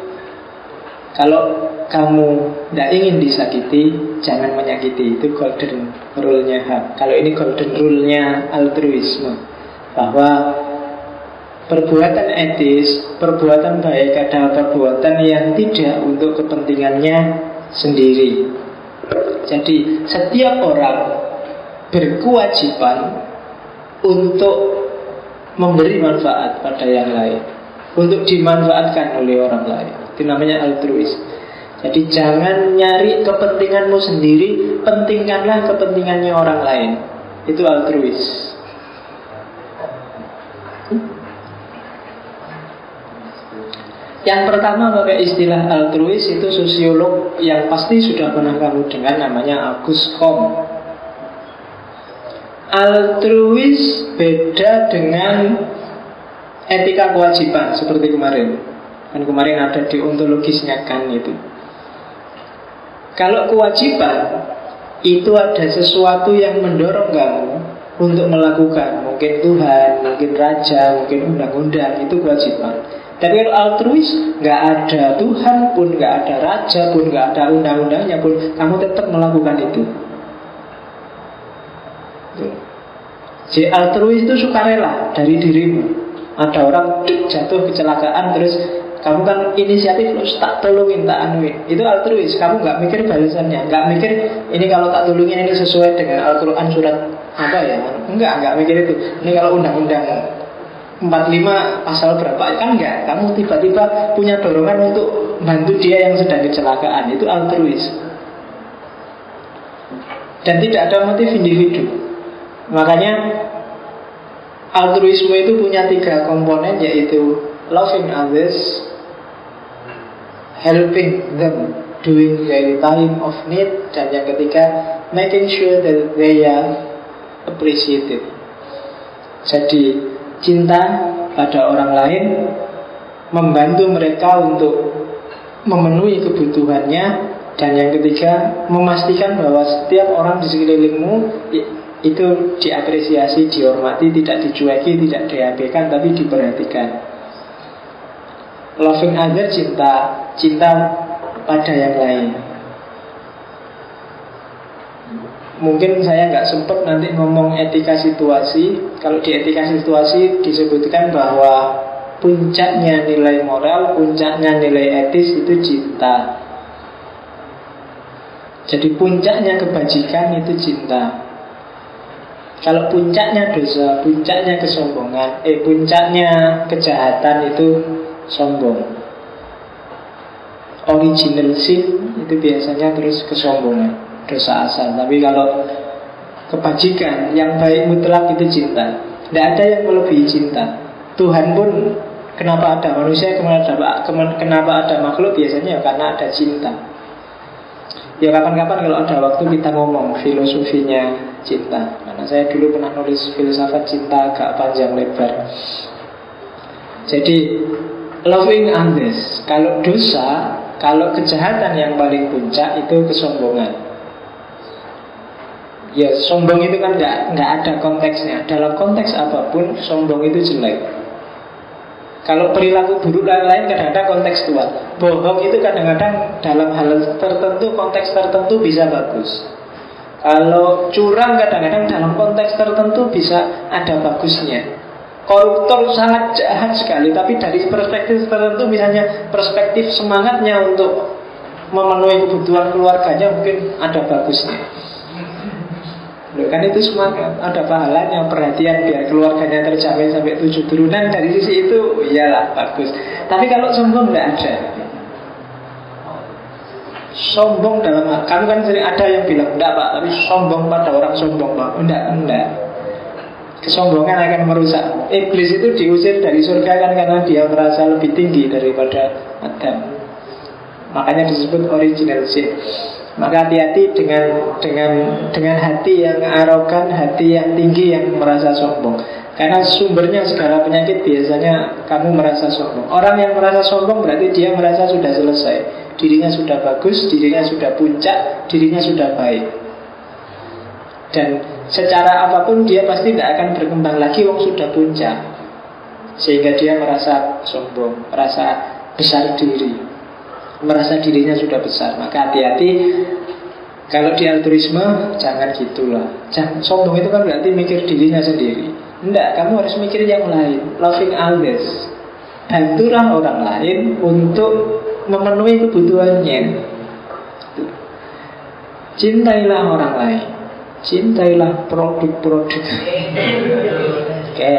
S1: kalau kamu tidak ingin disakiti, jangan menyakiti. Itu golden rule-nya HAM. Kalau ini golden rule-nya altruisme, bahwa perbuatan etis, perbuatan baik adalah perbuatan yang tidak untuk kepentingannya sendiri. Jadi setiap orang berkewajiban untuk memberi manfaat pada yang lain, untuk dimanfaatkan oleh orang lain. Itu namanya altruis. Jadi jangan nyari kepentinganmu sendiri, pentingkanlah kepentingannya orang lain. Itu altruis. Yang pertama pakai istilah altruis itu sosiolog yang pasti sudah pernah kamu dengar, namanya Auguste Comte. Altruis beda dengan etika kewajiban seperti kemarin. Kan kemarin ada deontologisnya kan itu. Kalau kewajiban itu ada sesuatu yang mendorong kamu untuk melakukan, mungkin Tuhan, mungkin raja, mungkin undang-undang, itu kewajiban. Tapi kalau altruis, nggak ada Tuhan pun, nggak ada raja pun, nggak ada undang-undangnya pun, kamu tetap melakukan itu. Jadi altruis itu sukarela dari dirimu. Ada orang jatuh kecelakaan, terus kamu kan inisiatif, terus tak tolongin, tak anuin. Itu altruis, kamu nggak mikir balasannya, nggak mikir ini kalau tak tolongin ini sesuai dengan Al-Quran surat apa ya. Enggak mikir itu. Ini kalau undang-undang 45 pasal berapa, kan enggak. Kamu tiba-tiba punya dorongan untuk bantu dia yang sedang kecelakaan. Itu altruis. Dan tidak ada motif individu. Makanya altruisme itu punya 3 komponen, yaitu loving others, helping them during their time of need, dan yang ketiga making sure that they are appreciated. Jadi cinta pada orang lain, membantu mereka untuk memenuhi kebutuhannya, dan yang ketiga memastikan bahwa setiap orang di sekelilingmu itu diapresiasi, dihormati, tidak dicueki, tidak diabaikan, tapi diperhatikan. Loving others, cinta pada yang lain. Mungkin saya nggak sempat nanti ngomong etika situasi. Kalau di etika situasi disebutkan bahwa puncaknya nilai moral, puncaknya nilai etis itu cinta. Jadi puncaknya kebajikan itu cinta. Kalau puncaknya dosa, puncaknya kesombongan, puncaknya kejahatan itu sombong. Original sin itu biasanya terus kesombongan, dosa asal. Tapi kalau kebajikan yang baik mutlak itu cinta. Tidak ada yang melebihi cinta. Tuhan pun, kenapa ada manusia, kenapa ada makhluk, biasanya karena ada cinta. Ya kapan-kapan kalau ada waktu kita ngomong filosofinya cinta. Karena saya dulu pernah nulis filsafat cinta agak panjang lebar. Jadi loving others. Kalau dosa, kalau kejahatan yang paling puncak itu kesombongan. Ya sombong itu kan nggak ada konteksnya. Dalam konteks apapun sombong itu jelek. Kalau perilaku buruk lain kadang-kadang kontekstual. Bohong itu kadang-kadang dalam hal tertentu, konteks tertentu bisa bagus. Kalau curang kadang-kadang dalam konteks tertentu bisa ada bagusnya. koruptor sangat jahat sekali, tapi dari perspektif tertentu, misalnya perspektif semangatnya untuk memenuhi kebutuhan keluarganya, mungkin ada bagusnya. Loh, kan itu semangat, ada pahalanya, perhatian biar keluarganya terjamin sampai 7 turunan. Dari sisi itu iyalah bagus. Tapi kalau sombong tidak ada. Sombong dalam hal, kamu kan sering ada yang bilang enggak Pak, tapi sombong pada orang sombong Pak. Enggak. Kesombongan akan merusak. Iblis itu diusir dari surga kan karena dia merasa lebih tinggi daripada Adam. Makanya disebut original sin. Maka hati-hati dengan hati yang arogan, hati yang tinggi yang merasa sombong. Karena sumbernya segala penyakit biasanya kamu merasa sombong. Orang yang merasa sombong berarti dia merasa sudah selesai. Dirinya sudah bagus, dirinya sudah puncak, dirinya sudah baik. Dan secara apapun dia pasti tidak akan berkembang lagi wong sudah puncak. Sehingga dia merasa sombong, merasa besar diri, merasa dirinya sudah besar. Maka hati-hati. Kalau di altruisme jangan gitulah. Jangan, sombong itu kan berarti mikir dirinya sendiri. Enggak, kamu harus mikir yang lain. Loving others. Bantulah orang lain untuk memenuhi kebutuhannya. Cintailah orang lain. Cintailah produk-produk. Oke.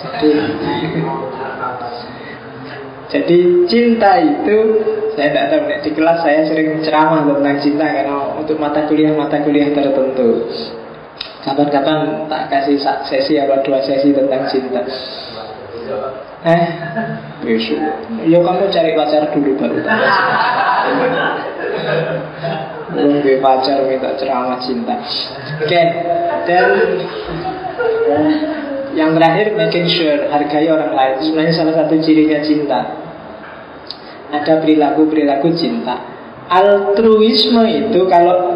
S1: Jadi cinta itu, saya tidak tahu, di kelas saya sering ceramah tentang cinta karena untuk mata kuliah tertentu. Kapan-kapan tak kasih sesi apa 2 sesi tentang cinta. Besok, ya kamu cari pacar dulu baru. Belum dia pacar minta ceramah cinta. Oke. Dan yang terakhir, making sure, hargai orang lain. Sebenarnya salah satu cirinya cinta. Ada perilaku-perilaku cinta. Altruisme itu kalau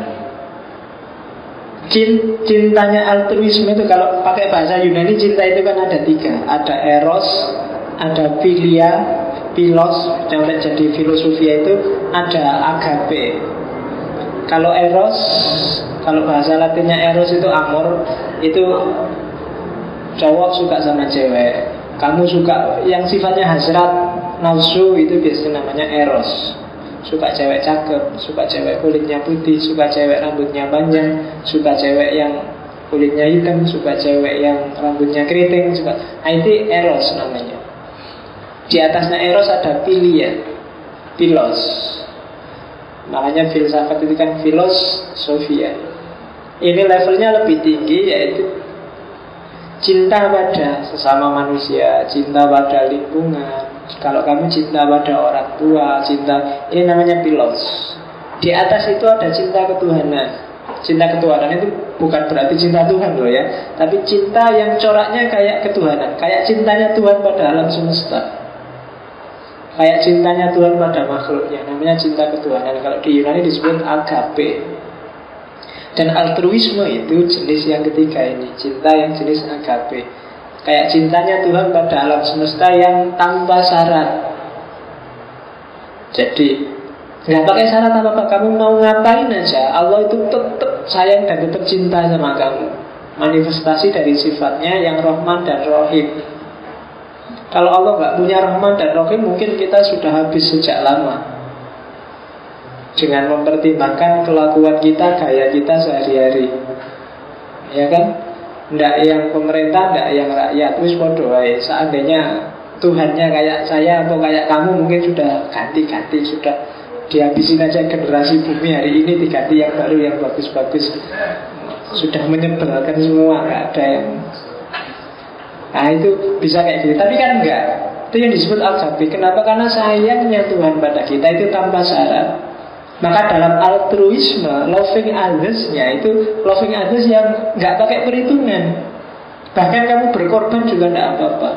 S1: cintanya altruisme itu kalau pakai bahasa Yunani, cinta itu kan ada 3. Ada eros, ada philia, philos, yang jadi filosofia itu ada agape. Kalau eros, kalau bahasa Latinnya eros itu amor, itu cowok suka sama cewek. Kamu suka yang sifatnya hasrat, nafsu, itu biasanya namanya eros. Suka cewek cakep, suka cewek kulitnya putih, suka cewek rambutnya panjang, suka cewek yang kulitnya hitam, suka cewek yang rambutnya keriting, suka. Itu eros namanya. Di atasnya eros ada philia, philos. Makanya filsafat itu kan filosofia. Ini levelnya lebih tinggi, yaitu cinta pada sesama manusia, cinta pada lingkungan. Kalau kamu cinta pada orang tua, cinta, ini namanya philos. Di atas itu ada cinta ketuhanan. Cinta ketuhanan itu bukan berarti cinta Tuhan loh ya, tapi cinta yang coraknya kayak ketuhanan, kayak cintanya Tuhan pada alam semesta, kayak cintanya Tuhan pada makhluknya, namanya cinta ketuhanan. Kalau di Yunani disebut agape. Dan altruisme itu jenis yang ketiga ini, cinta yang jenis agape. Kayak cintanya Tuhan pada alam semesta yang tanpa syarat. Jadi nggak pakai syarat apa-apa, kamu mau ngapain aja, Allah itu tetap sayang dan tetap cinta sama kamu. Manifestasi dari sifatnya yang Rahman dan Rahim. Kalau Allah nggak punya Rahman dan Rahim, mungkin kita sudah habis sejak lama. Dengan mempertimbangkan kelakuan kita, gaya kita sehari-hari, ya kan? Nggak yang pemerintah, nggak yang rakyat. Wis podo wae. Seandainya Tuhannya kayak saya atau kayak kamu, mungkin sudah ganti-ganti, sudah dihabisin aja generasi bumi hari ini, diganti yang baru, yang bagus-bagus. Sudah menyebalkan semua, nggak ada yang. Nah itu bisa kayak gitu. Tapi kan enggak. Itu yang disebut agape. Kenapa? Karena sayangnya Tuhan pada kita itu tanpa syarat. Maka dalam altruisme, loving others-nya itu loving others yang nggak pakai perhitungan. Bahkan kamu berkorban juga nggak apa-apa.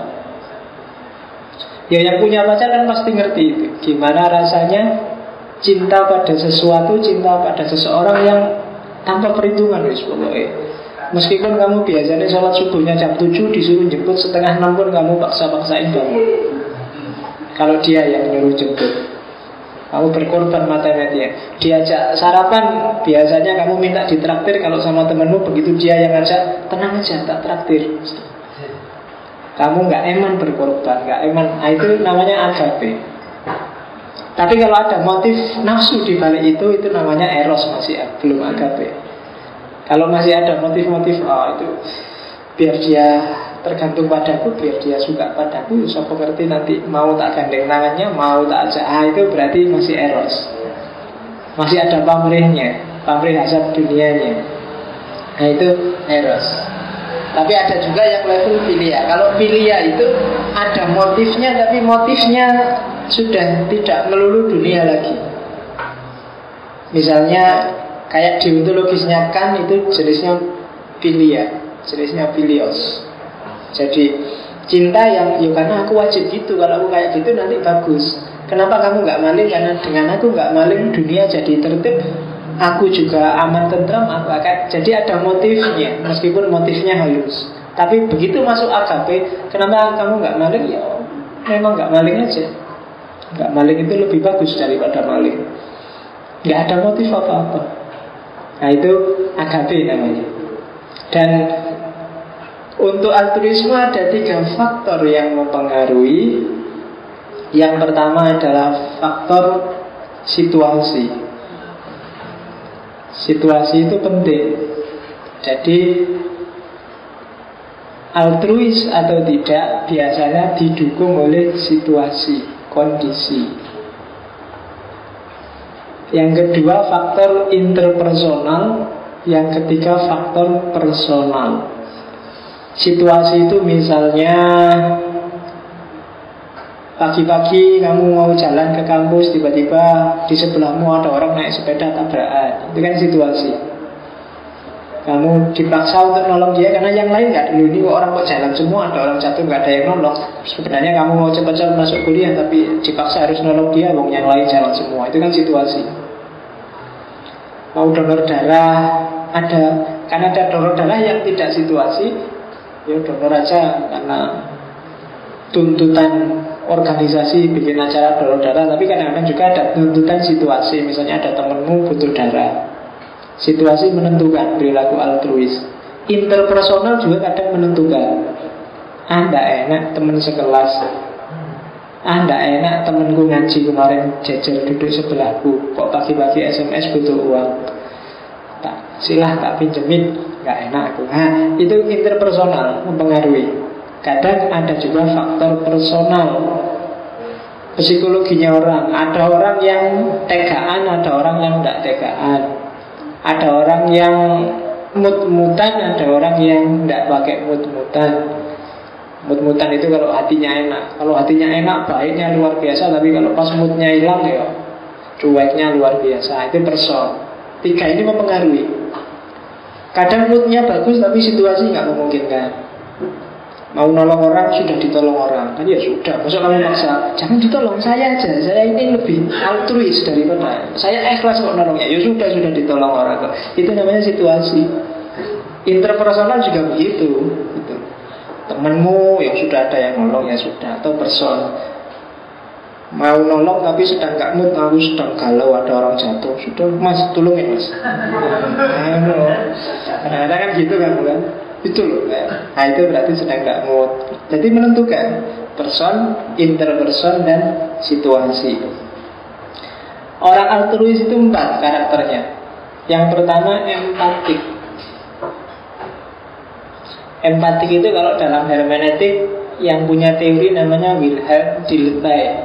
S1: Ya yang punya pacar kan pasti ngerti itu. Gimana rasanya cinta pada sesuatu, cinta pada seseorang yang tanpa perhitungan. Meskipun kamu biasanya sholat subuhnya jam 7, disuruh jemput setengah 6 pun kamu paksa-paksain bangun. Kalau dia yang nyuruh jemput, kamu berkorban matematika. Diajak sarapan, biasanya kamu minta ditraktir. Kalau sama temenmu begitu dia yang ngajak, tenang aja, tak traktir. Kamu nggak eman berkorban, nggak eman. Nah, itu namanya agape. Tapi kalau ada motif nafsu di balik itu namanya eros, masih belum agape. Kalau masih ada motif-motif, itu biar dia tergantung padaku, biar dia suka padaku, so pengerti nanti mau tak gandeng tangannya, mau tak ajak, itu berarti masih eros. Masih ada pamrihnya, pamrih hasad dunianya. Nah itu eros. Tapi ada juga yang level filia. Kalau filia itu ada motifnya, tapi motifnya sudah tidak melulu dunia lagi. Misalnya kayak deontologisnya Kant itu jenisnya filia, jenisnya filios. Jadi cinta yang ya karena aku wajib gitu, kalau aku kayak gitu nanti bagus. Kenapa kamu nggak maling? Karena dengan aku nggak maling dunia jadi tertib, aku juga aman tentram, aku akan. Jadi ada motifnya, meskipun motifnya halus. Tapi begitu masuk agape, kenapa kamu nggak maling? Ya memang nggak maling aja. Nggak maling itu lebih bagus daripada maling. Nggak ada motif apa-apa. Nah itu agape namanya. Dan untuk altruisme ada 3 faktor yang mempengaruhi. Yang pertama adalah faktor situasi. Situasi itu penting. Jadi altruis atau tidak biasanya didukung oleh situasi, kondisi. Yang kedua faktor interpersonal. Yang ketiga faktor personal. Situasi itu misalnya pagi-pagi kamu mau jalan ke kampus, tiba-tiba di sebelahmu ada orang naik sepeda tabrakan. Itu kan situasi. Kamu dipaksa untuk nolong dia karena yang lain nggak dulu. Ini orang kok jalan semua, ada orang jatuh nggak ada yang nolong. Sebenarnya kamu mau cepat-cepat masuk kuliah, tapi dipaksa harus nolong dia, wong yang lain jalan semua. Itu kan situasi. Mau donor darah, kan ada donor darah yang tidak situasi. Ya donor aja karena tuntutan organisasi bikin acara donor darah. Tapi kadang-kadang juga ada tuntutan situasi. Misalnya ada temenmu butuh darah, situasi menentukan perilaku altruis. Interpersonal juga kadang menentukan. Nggak enak temen sekelas, nggak enak temenku ngaji kemarin jejer duduk sebelahku, kok pagi-pagi SMS butuh uang, tak pinjemin, nggak enak aku. Itu interpersonal mempengaruhi. Kadang ada juga faktor personal, psikologinya orang. Ada orang yang tegaan, ada orang yang tidak tegaan. Ada orang yang mut-mutan, ada orang yang tidak pakai mut-mutan. Mut-mutan itu kalau hatinya enak. Kalau hatinya enak, baiknya luar biasa. Tapi kalau pas moodnya hilang, ya cueknya luar biasa. Itu person. 3 ini mempengaruhi. Kadang moodnya bagus, tapi situasi nggak memungkinkan. Mau nolong orang, sudah ditolong orang. Kan ya sudah, masuk kamu maksa, jangan ditolong, saya aja, saya ini lebih altruis daripada, saya ikhlas kok nolongnya. Ya sudah ditolong orang kok. Itu namanya situasi. Interpersonal juga begitu gitu. Temenmu yang sudah ada yang nolong, ya sudah. Atau person, mau nolong tapi sedang gak mood, aku sedang galau, ada orang jatuh, sudah mas, tolongin mas. Kadang-kadang kan gitu kan bukan? Itu loh. Nah itu berarti sedang gak mood. Jadi menentukan person, interperson, dan situasi. Orang altruis itu 4 karakternya. Yang pertama empatik. Empatik itu kalau dalam hermeneutik yang punya teori namanya Wilhelm Dilthey.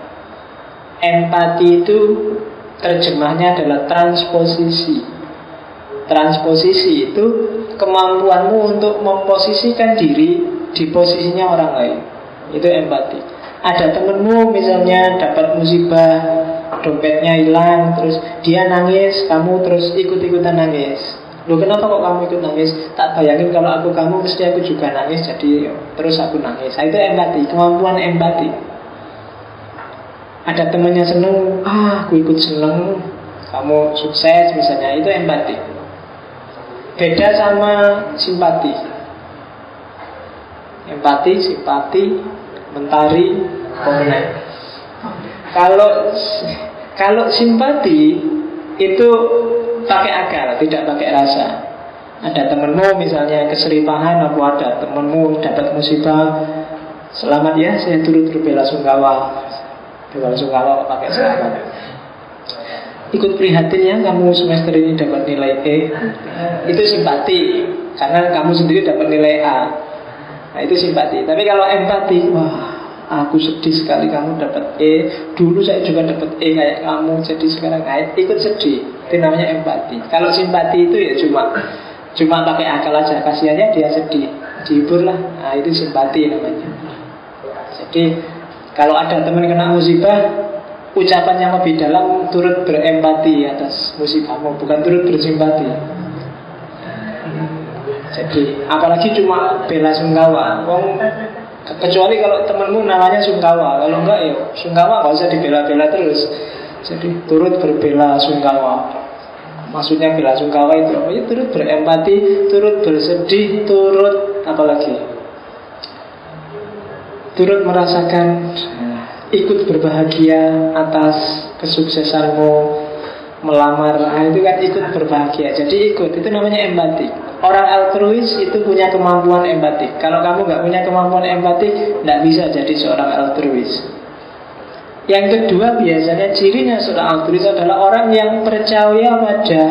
S1: Empati itu terjemahnya adalah transposisi. Transposisi itu kemampuanmu untuk memposisikan diri di posisinya orang lain. Itu empati. Ada temenmu misalnya dapat musibah, dompetnya hilang, terus dia nangis, kamu terus ikut-ikutan nangis. Loh kenapa kok kamu ikut nangis? Tak bayangin kalau aku kamu mesti aku juga nangis, jadi terus aku nangis. Itu empati, kemampuan empati. Ada temannya seneng, aku ikut seneng, kamu sukses misalnya, itu empati. Beda sama simpati. Empati, simpati, mentari, pemenang. Kalau simpati itu pakai akal, tidak pakai rasa. Ada temenmu misalnya keseripahan, apa ada temenmu dapat musibah, Selamat ya, saya turut berbela-sungkawa. Bela-sungkawa pakai selamat. Ikut prihatin ya, kamu semester ini dapat nilai E. Itu simpati, karena kamu sendiri dapat nilai A. Nah itu simpati. Tapi kalau empati, wah aku sedih sekali kamu dapat E. Dulu saya juga dapat E kayak kamu, jadi sekarang ikut sedih. Itu namanya empati. Kalau simpati itu ya cuma pakai akal aja, kasihannya dia sedih, dihibur lah. Nah itu simpati namanya. Jadi kalau ada teman kena musibah, ucapan yang lebih dalam turut berempati atas musibahmu, bukan turut bersimpati. Jadi apalagi cuma bela sungkawa. Kecuali kalau temenmu namanya sungkawa. Kalau enggak ya sungkawa gak usah dibela-bela terus. Jadi turut berbela sungkawa. Maksudnya bela sungkawa itu ya, turut berempati, turut bersedih, turut apalagi, turut merasakan, ikut berbahagia atas kesuksesanmu melamar. Nah itu kan ikut berbahagia. Jadi ikut, itu namanya empati. Orang altruis itu punya kemampuan empati. Kalau kamu nggak punya kemampuan empati, nggak bisa jadi seorang altruis. Yang kedua, biasanya cirinya seorang altruis adalah orang yang percaya pada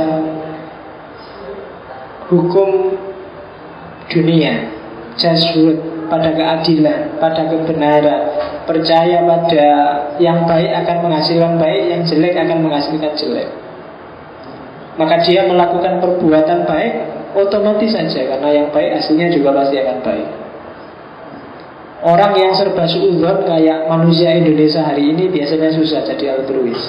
S1: hukum dunia, just word, pada keadilan, pada kebenaran, percaya pada yang baik akan menghasilkan baik, yang jelek akan menghasilkan jelek. Maka dia melakukan perbuatan baik otomatis saja, karena yang baik hasilnya juga pasti akan baik. Orang yang serba suudzon kayak manusia Indonesia hari ini biasanya susah jadi altruis.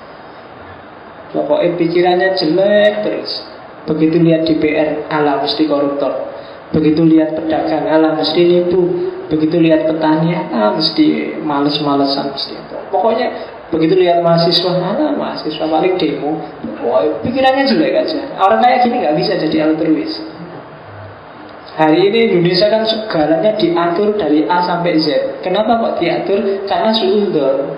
S1: Pokoknya pikirannya jelek terus. Begitu lihat DPR, alah mesti koruptor. Begitu lihat pedagang, alah mesti nipu. Begitu lihat petani, mesti males-malesan mesti. Pokoknya begitu lihat mahasiswa, mahasiswa paling demo. Pikirannya jelek aja. Orang kayak gini gak bisa jadi altruis. Hari ini Indonesia kan segalanya diatur dari A sampai Z. Kenapa kok diatur? Karena suudzon.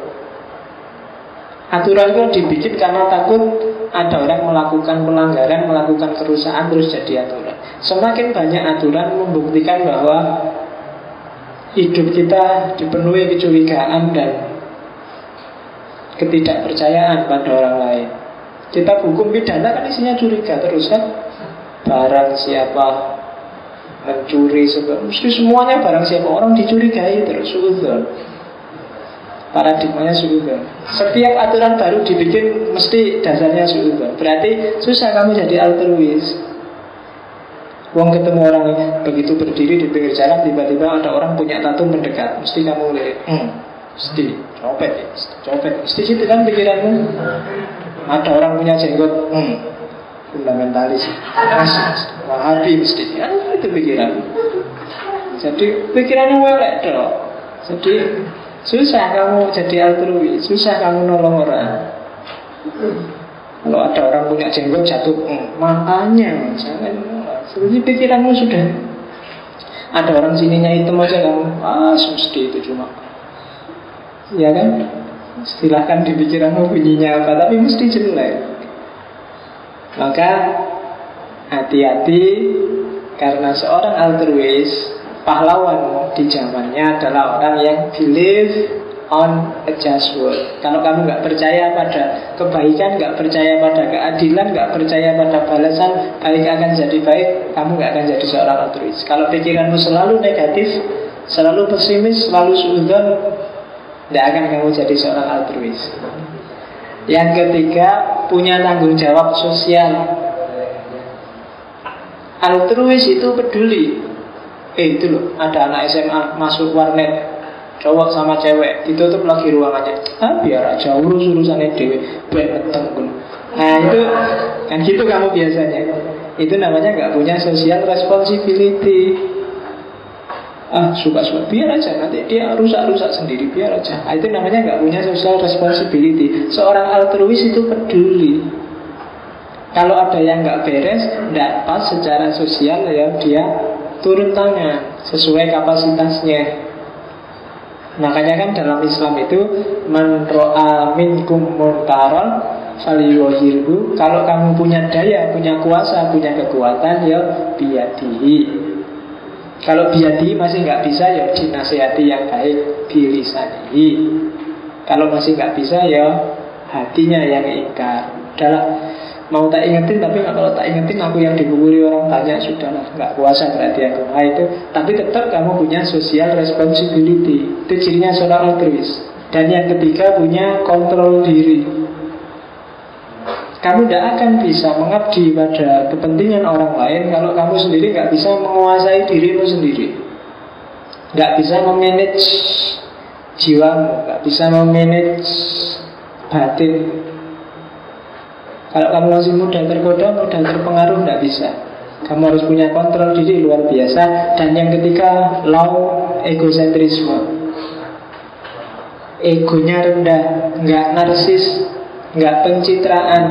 S1: Aturan itu dibikin karena takut ada orang melakukan pelanggaran, melakukan kerusakan terus jadi aturan. Semakin banyak aturan membuktikan bahwa hidup kita dipenuhi kecurigaan dan ketidakpercayaan pada orang lain. Kita hukum pidana kan isinya curiga terus kan. Barang siapa mencuri, mesti semuanya barang siapa orang dicurigai terus, suudzon. Paradigmanya suudzon. Setiap aturan baru dibikin mesti dasarnya suudzon. Berarti susah kamu jadi altruis. Wong ketemu orang begitu berdiri di pinggir jalan, tiba-tiba ada orang punya tato mendekat, mesti kamu lihat, mesti copet, mesti gitu kan pikiranmu. Ada orang punya jenggot, fundamentalis, Wahabi mesti, itu pikiran. Jadi pikirannya welek dong. Jadi susah kamu jadi altruis, susah kamu nolong orang. Kalau ada orang punya jenggot jatuh, makanya jangan. Sebenarnya pikiranmu sudah. Ada orang sininya hitam aja kamu, mesti itu cuma. Ya kan? Silahkan di pikiranmu bunyinya apa, tapi mesti jelek. Maka hati-hati, karena seorang altruis, pahlawan di zamannya adalah orang yang believe on a just word. Kalau kamu nggak percaya pada kebaikan, nggak percaya pada keadilan, nggak percaya pada balasan baik akan jadi baik, kamu nggak akan jadi seorang altruis. Kalau pikiranmu selalu negatif, selalu pesimis, selalu suudzon, tidak akan kamu jadi seorang altruis. Yang ketiga, punya tanggung jawab sosial. Altruis itu peduli. Itu loh, ada anak SMA masuk warnet, cowok sama cewek, ditutup lagi ruangannya. Biar aja urus-urusannya dewe, biar neteng. Nah itu, kan gitu kamu biasanya. Itu namanya gak punya social responsibility. Suka-suka, biar aja, nanti dia rusak-rusak sendiri, biar aja. Itu namanya gak punya social responsibility. Seorang altruis itu peduli. Kalau ada yang gak beres, gak pas secara sosial, ya dia turun tangan sesuai kapasitasnya. Makanya kan dalam Islam itu, man ro'a minkum munkaron falyughayyirhu. Kalau kamu punya daya, punya kuasa, punya kekuatan, ya biyadihi. Kalau biadi masih nggak bisa, ya dinasihati yang baik, bilisanihi. Kalau masih nggak bisa, ya hatinya yang ingkar. Udahlah, mau tak ingetin, tapi kalau tak ingetin aku yang dipukuli orang banyak, sudahlah, nggak kuasa berarti aku. Nah itu, tapi tetap kamu punya social responsibility. Itu cirinya seorang altruis. Dan yang ketiga, punya kontrol diri. Kamu tidak akan bisa mengabdi pada kepentingan orang lain kalau kamu sendiri nggak bisa menguasai dirimu sendiri, nggak bisa memanage jiwamu, nggak bisa memanage batin. Kalau kamu masih mudah tergoda, mudah terpengaruh, nggak bisa. Kamu harus punya kontrol diri luar biasa. Dan yang ketiga, low egosentrisme. Egonya rendah, nggak narsis, nggak pencitraan.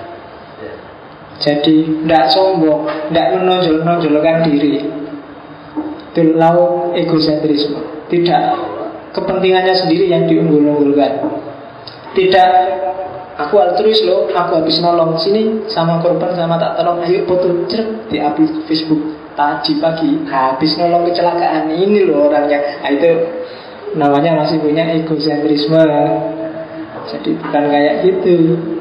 S1: Jadi tidak sombong, tidak menonjol-nonjolkan diri. Itu low egosentrisme. Tidak kepentingannya sendiri yang diunggul-unggulkan. Tidak, aku altruis loh, aku habis nolong, sini sama korban sama tak tolong, ayo foto cerep di upload Facebook. Tadi pagi habis nolong kecelakaan, ini loh orangnya. Nah, itu namanya masih punya egosentrisme. Jadi bukan kayak gitu.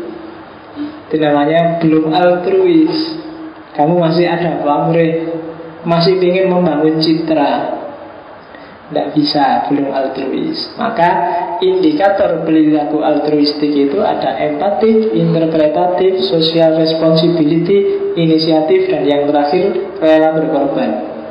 S1: Itu namanya belum altruis. Kamu masih ada pamrih, masih ingin membangun citra. Tidak bisa, belum altruis. Maka indikator perilaku altruistik itu ada empatik, interpretatif, social responsibility, inisiatif, dan yang terakhir rela berkorban.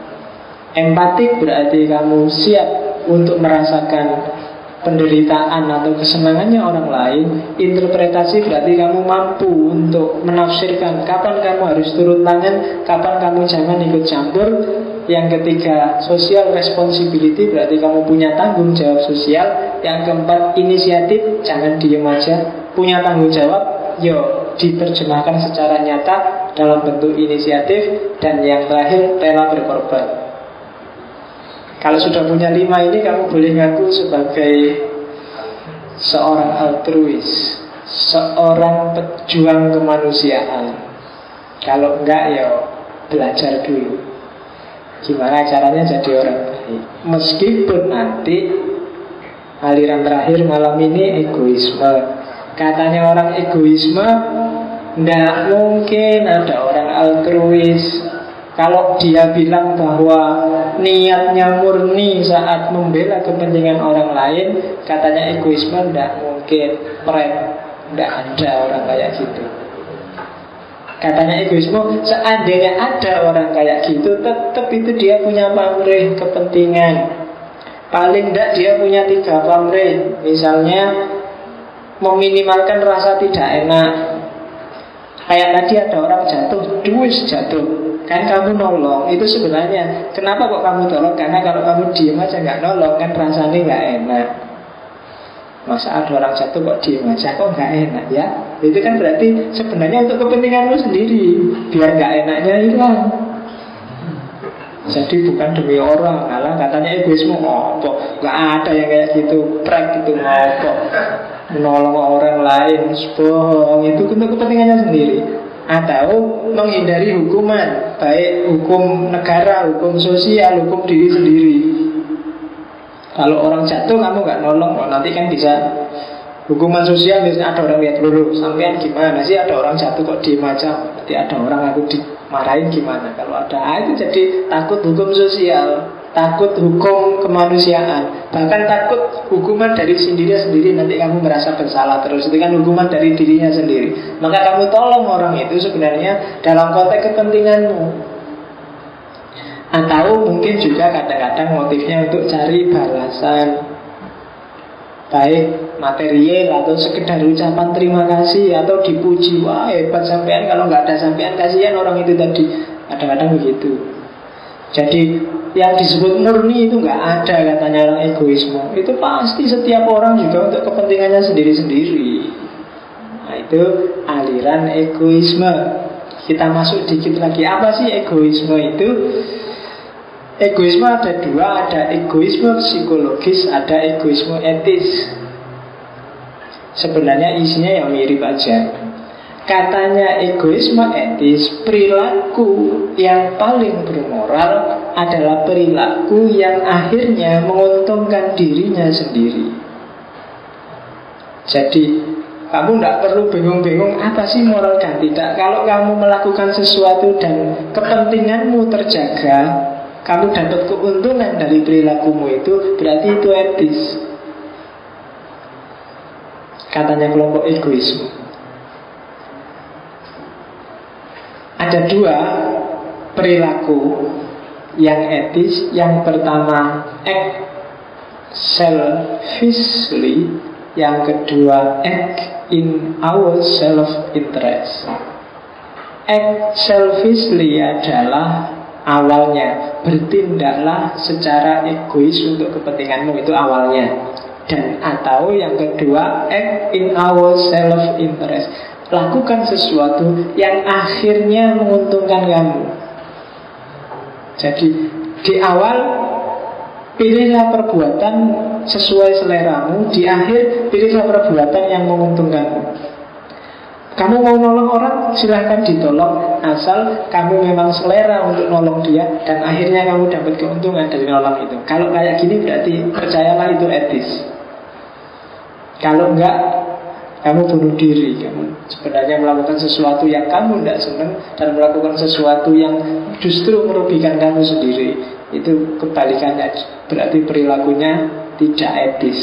S1: Empatik berarti kamu siap untuk merasakan penderitaan atau kesenangannya orang lain. Interpretasi berarti kamu mampu untuk menafsirkan kapan kamu harus turun tangan, kapan kamu jangan ikut campur. Yang ketiga, social responsibility berarti kamu punya tanggung jawab sosial. Yang keempat, inisiatif, jangan diem aja, punya tanggung jawab, yo diterjemahkan secara nyata dalam bentuk inisiatif. Dan yang terakhir, rela berkorban. Kalau sudah punya 5 ini, kamu boleh ngaku sebagai seorang altruis, seorang pejuang kemanusiaan. Kalau enggak, ya belajar dulu gimana caranya jadi orang baik. Meskipun nanti aliran terakhir malam ini egoisme. Katanya orang egoisme, enggak mungkin ada orang altruis. Kalau dia bilang bahwa niatnya murni saat membela kepentingan orang lain, katanya egoisme, tidak mungkin. Tidak ada orang kayak gitu. Katanya egoisme, seandainya ada orang kayak gitu, tetap itu dia punya pamrih kepentingan. Paling tidak dia punya 3 pamrih. Misalnya meminimalkan rasa tidak enak. Kayak tadi ada orang jatuh, jatuh, kan kamu nolong. Itu sebenarnya kenapa kok kamu tolong? Karena kalau kamu diem aja nggak nolong, kan rasanya nggak enak. Masa ada orang jatuh kok diem aja, kok nggak enak ya? Itu kan berarti sebenarnya untuk kepentinganmu sendiri, biar nggak enaknya hilang. Jadi bukan demi orang. Alah, katanya egoisme, apa? Nggak ada yang kayak gitu. Prank itu apa? Menolong orang lain, bohong. Itu untuk kepentingannya sendiri. Atau menghindari hukuman, baik hukum negara, hukum sosial, hukum diri sendiri. Kalau orang jatuh kamu nggak nolong, nanti kan bisa hukuman sosial. Misalnya ada orang lihat dulu, sampean gimana sih ada orang jatuh kok diem aja, nanti ada orang aku dimarahin gimana. Kalau ada itu jadi takut hukum sosial, takut hukum kemanusiaan, bahkan takut hukuman dari sendiri nanti kamu merasa bersalah terus. Itu kan hukuman dari dirinya sendiri. Maka kamu tolong orang itu sebenarnya dalam konteks kepentinganmu. Atau mungkin juga kadang-kadang motifnya untuk cari balasan, baik material atau sekedar ucapan terima kasih atau dipuji. Wah hebat sampean, kalau nggak ada sampean kasihan orang itu tadi. Kadang-kadang begitu. Jadi yang disebut murni itu nggak ada katanya orang egoisme. Itu pasti setiap orang juga untuk kepentingannya sendiri-sendiri. Nah itu aliran egoisme. Kita masuk dikit lagi. Apa sih egoisme itu? Egoisme ada 2, ada egoisme psikologis, ada egoisme etis. Sebenarnya isinya yang mirip aja. Katanya egoisme etis, perilaku yang paling bermoral adalah perilaku yang akhirnya menguntungkan dirinya sendiri. Jadi kamu tidak perlu bingung-bingung apa sih moral dan tidak. Kalau kamu melakukan sesuatu dan kepentinganmu terjaga, kamu dapat keuntungan dari perilakumu itu, berarti itu etis. Katanya kelompok egoisme. Ada dua perilaku yang etis. Yang pertama act selfishly, yang kedua act in our self-interest. Act selfishly adalah awalnya bertindaklah secara egois untuk kepentinganmu, itu awalnya. Dan atau yang kedua act in our self-interest, lakukan sesuatu yang akhirnya menguntungkan kamu. Jadi di awal pilihlah perbuatan sesuai seleramu, di akhir pilihlah perbuatan yang menguntungkanmu. Kamu mau nolong orang, silahkan ditolong, asal kamu memang selera untuk nolong dia, dan akhirnya kamu dapat keuntungan dari nolong itu. Kalau kayak gini berarti percayalah itu etis. Kalau enggak, kamu bunuh diri. Kamu sebenarnya melakukan sesuatu yang kamu tidak senang, dan melakukan sesuatu yang justru merugikan kamu sendiri. Itu kebalikannya, berarti perilakunya tidak etis.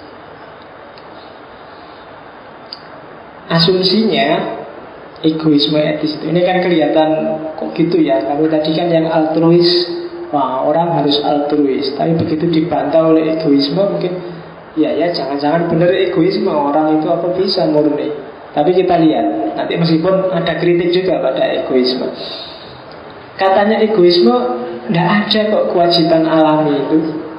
S1: Asumsinya egoisme etis itu, ini kan kelihatan kok gitu ya. Kamu tadi kan yang altruis, wah orang harus altruis, tapi begitu dibantah oleh egoisme mungkin ya jangan-jangan benar egoisme, orang itu apa bisa murni. Tapi kita lihat nanti, meskipun ada kritik juga pada egoisme. Katanya egoisme tidak ada kok kewajiban alami itu,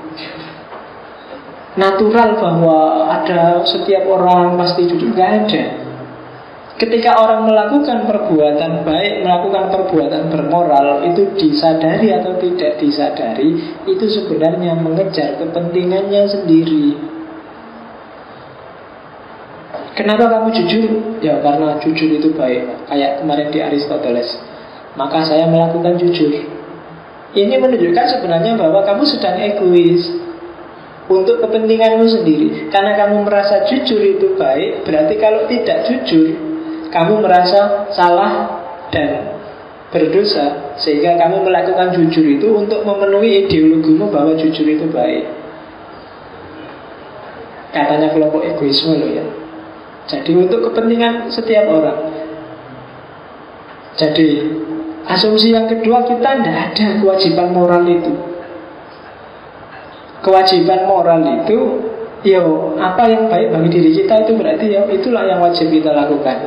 S1: natural bahwa ada setiap orang pasti jujur, nggak ada. Ketika orang melakukan perbuatan baik, melakukan perbuatan bermoral, itu disadari atau tidak disadari, itu sebenarnya mengejar kepentingannya sendiri. Kenapa kamu jujur? Ya karena jujur itu baik. Kayak kemarin di Aristoteles, maka saya melakukan jujur. Ini menunjukkan sebenarnya bahwa kamu sedang egois untuk kepentinganmu sendiri. Karena kamu merasa jujur itu baik, berarti kalau tidak jujur, kamu merasa salah dan berdosa. Sehingga kamu melakukan jujur itu untuk memenuhi ideologimu bahwa jujur itu baik. Katanya kelompok egoisme loh ya. Jadi untuk kepentingan setiap orang. Jadi asumsi yang kedua, kita tidak ada kewajiban moral itu. Kewajiban moral itu apa yang baik bagi diri kita, itu berarti itulah yang wajib kita lakukan.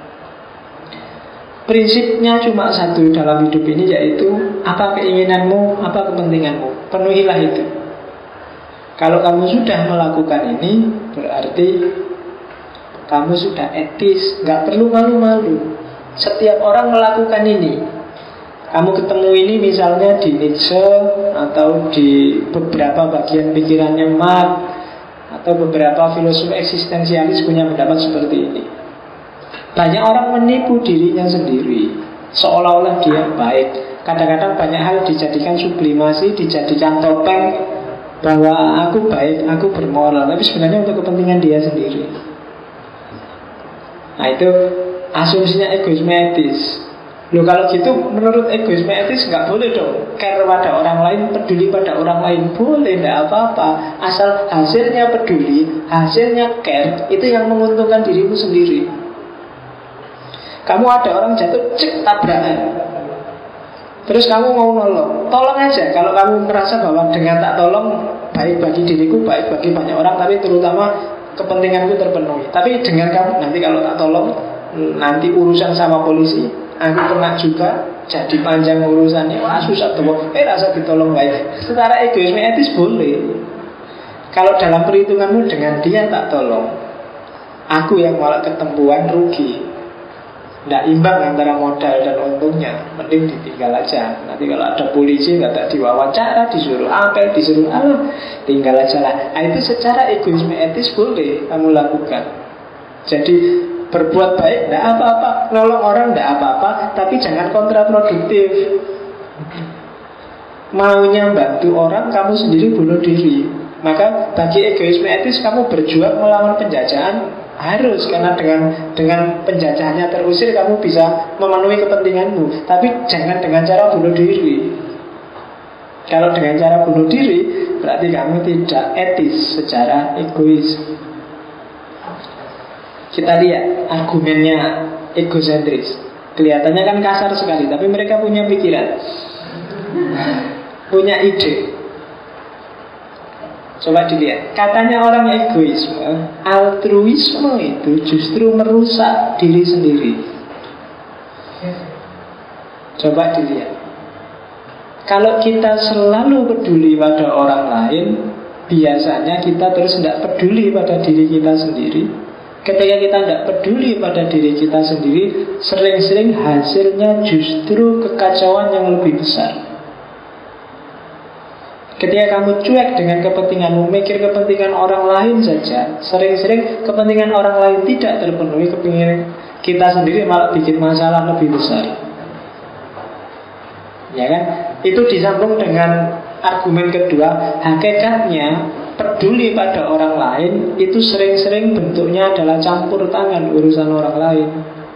S1: Prinsipnya cuma satu dalam hidup ini, yaitu apa keinginanmu, apa kepentinganmu, penuhilah itu. Kalau kamu sudah melakukan ini, berarti kamu sudah etis, nggak perlu malu-malu. Setiap orang melakukan ini. Kamu ketemu ini misalnya di Nietzsche, atau di beberapa bagian pikirannya Marx, atau beberapa filosof eksistensialis punya pendapat seperti ini. Banyak orang menipu dirinya sendiri, seolah-olah dia baik. Kadang-kadang banyak hal dijadikan sublimasi, dijadikan topeng, bahwa aku baik, aku bermoral, tapi sebenarnya untuk kepentingan dia sendiri. Nah itu asumsinya egoisme etis. Loh kalau gitu menurut egoisme etis nggak boleh dong care pada orang lain, peduli pada orang lain. Boleh, nggak apa-apa, asal hasilnya peduli, hasilnya care, itu yang menguntungkan dirimu sendiri. Kamu ada orang jatuh, cek tabrakan, terus kamu mau nolong, tolong aja. Kalau kamu merasa bahwa dengan tak tolong baik bagi diriku, baik bagi banyak orang, tapi terutama kepentinganku terpenuhi. Tapi dengan kamu, nanti kalau tak tolong, nanti urusan sama polisi, aku kena juga, jadi panjang urusannya, wah susah tuh. Rasa ditolong baik. Secara egoisme etis boleh. Kalau dalam perhitunganmu dengan dia tak tolong, aku yang malah ketempuan, rugi. Tidak imbang antara modal dan untungnya, mending ditinggal aja. Nanti kalau ada polisi nggak tak diwawancara, disuruh apel, disuruh tinggal aja lah. Nah, itu secara egoisme etis boleh kamu lakukan. Jadi berbuat baik tidak apa-apa, nolong orang tidak apa-apa, tapi jangan kontraproduktif. maunya bantu orang, kamu sendiri bunuh diri. Maka bagi egoisme etis, kamu berjuang melawan penjajahan harus, karena dengan penjajahannya terusir, kamu bisa memenuhi kepentinganmu. Tapi jangan dengan cara bunuh diri. Kalau dengan cara bunuh diri, berarti kamu tidak etis secara egois. Kita lihat argumennya egosentris. Kelihatannya kan kasar sekali, tapi mereka punya pikiran, punya ide. Coba dilihat. Katanya orang egoisme, altruisme itu justru merusak diri sendiri. Coba dilihat. Kalau kita selalu peduli pada orang lain, biasanya kita terus tidak peduli pada diri kita sendiri. Ketika kita tidak peduli pada diri kita sendiri, sering-sering hasilnya justru kekacauan yang lebih besar. Ketika kamu cuek dengan kepentinganmu, mikir kepentingan orang lain saja, sering-sering kepentingan orang lain tidak terpenuhi, kepentingan kita sendiri malah bikin masalah lebih besar. Ya kan? Itu disambung dengan argumen kedua. Hakikatnya peduli pada orang lain itu sering-sering bentuknya adalah campur tangan urusan orang lain.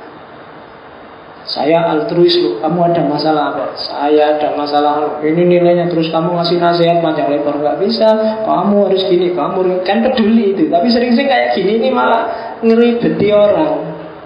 S1: Saya altruis loh, kamu ada masalah apa? Saya ada masalah, ini nilainya. Terus kamu ngasih nasihat panjang lebar, nggak bisa, kamu harus gini, kamu kan peduli itu. Tapi sering-sering kayak gini ini malah ngeribeti orang.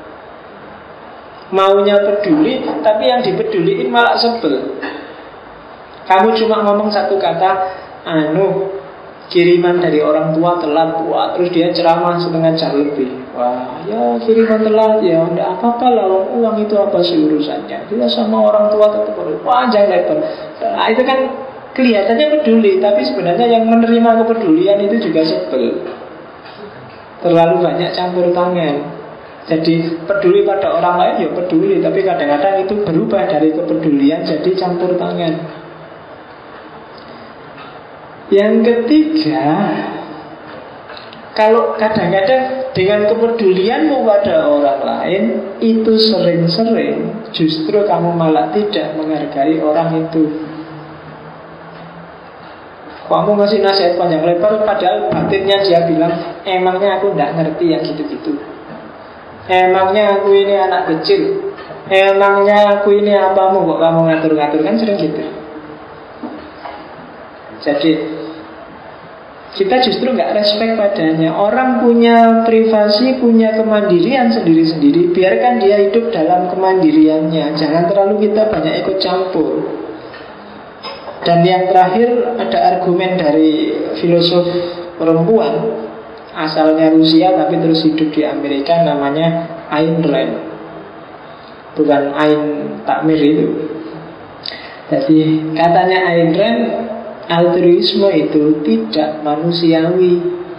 S1: Maunya peduli, tapi yang dipeduliin malah sebel. Kamu cuma ngomong satu kata, kiriman dari orang tua telat, wah, terus dia ceramah setengah jam lebih. Wah, ya kiriman telat, ya enggak apa-apa lah, uang itu apa sih urusannya? Dia sama orang tua tetap panjang lebar. Nah, itu kan kelihatannya peduli, tapi sebenarnya yang menerima kepedulian itu juga sebel. Terlalu banyak campur tangan. Jadi peduli pada orang lain ya peduli, tapi kadang-kadang itu berubah dari kepedulian jadi campur tangan. Yang ketiga, kalau kadang-kadang dengan kepedulianmu pada orang lain, itu sering-sering justru kamu malah tidak menghargai orang itu. Kamu ngasih nasihat panjang lebar, padahal batinnya dia bilang, emangnya aku tidak ngerti yang gitu-gitu. Emangnya aku ini anak kecil. Emangnya aku ini apamu kok kamu ngatur-ngatur, kan sering gitu. Jadi kita justru nggak respect padanya. Orang punya privasi, punya kemandirian sendiri-sendiri. Biarkan dia hidup dalam kemandiriannya. Jangan terlalu kita banyak ikut campur. Dan yang terakhir, ada argumen dari filosof perempuan, asalnya Rusia tapi terus hidup di Amerika, namanya Ayn Rand. Bukan Ayn Takmir itu. Jadi katanya Ayn Rand, altruisme itu tidak manusiawi.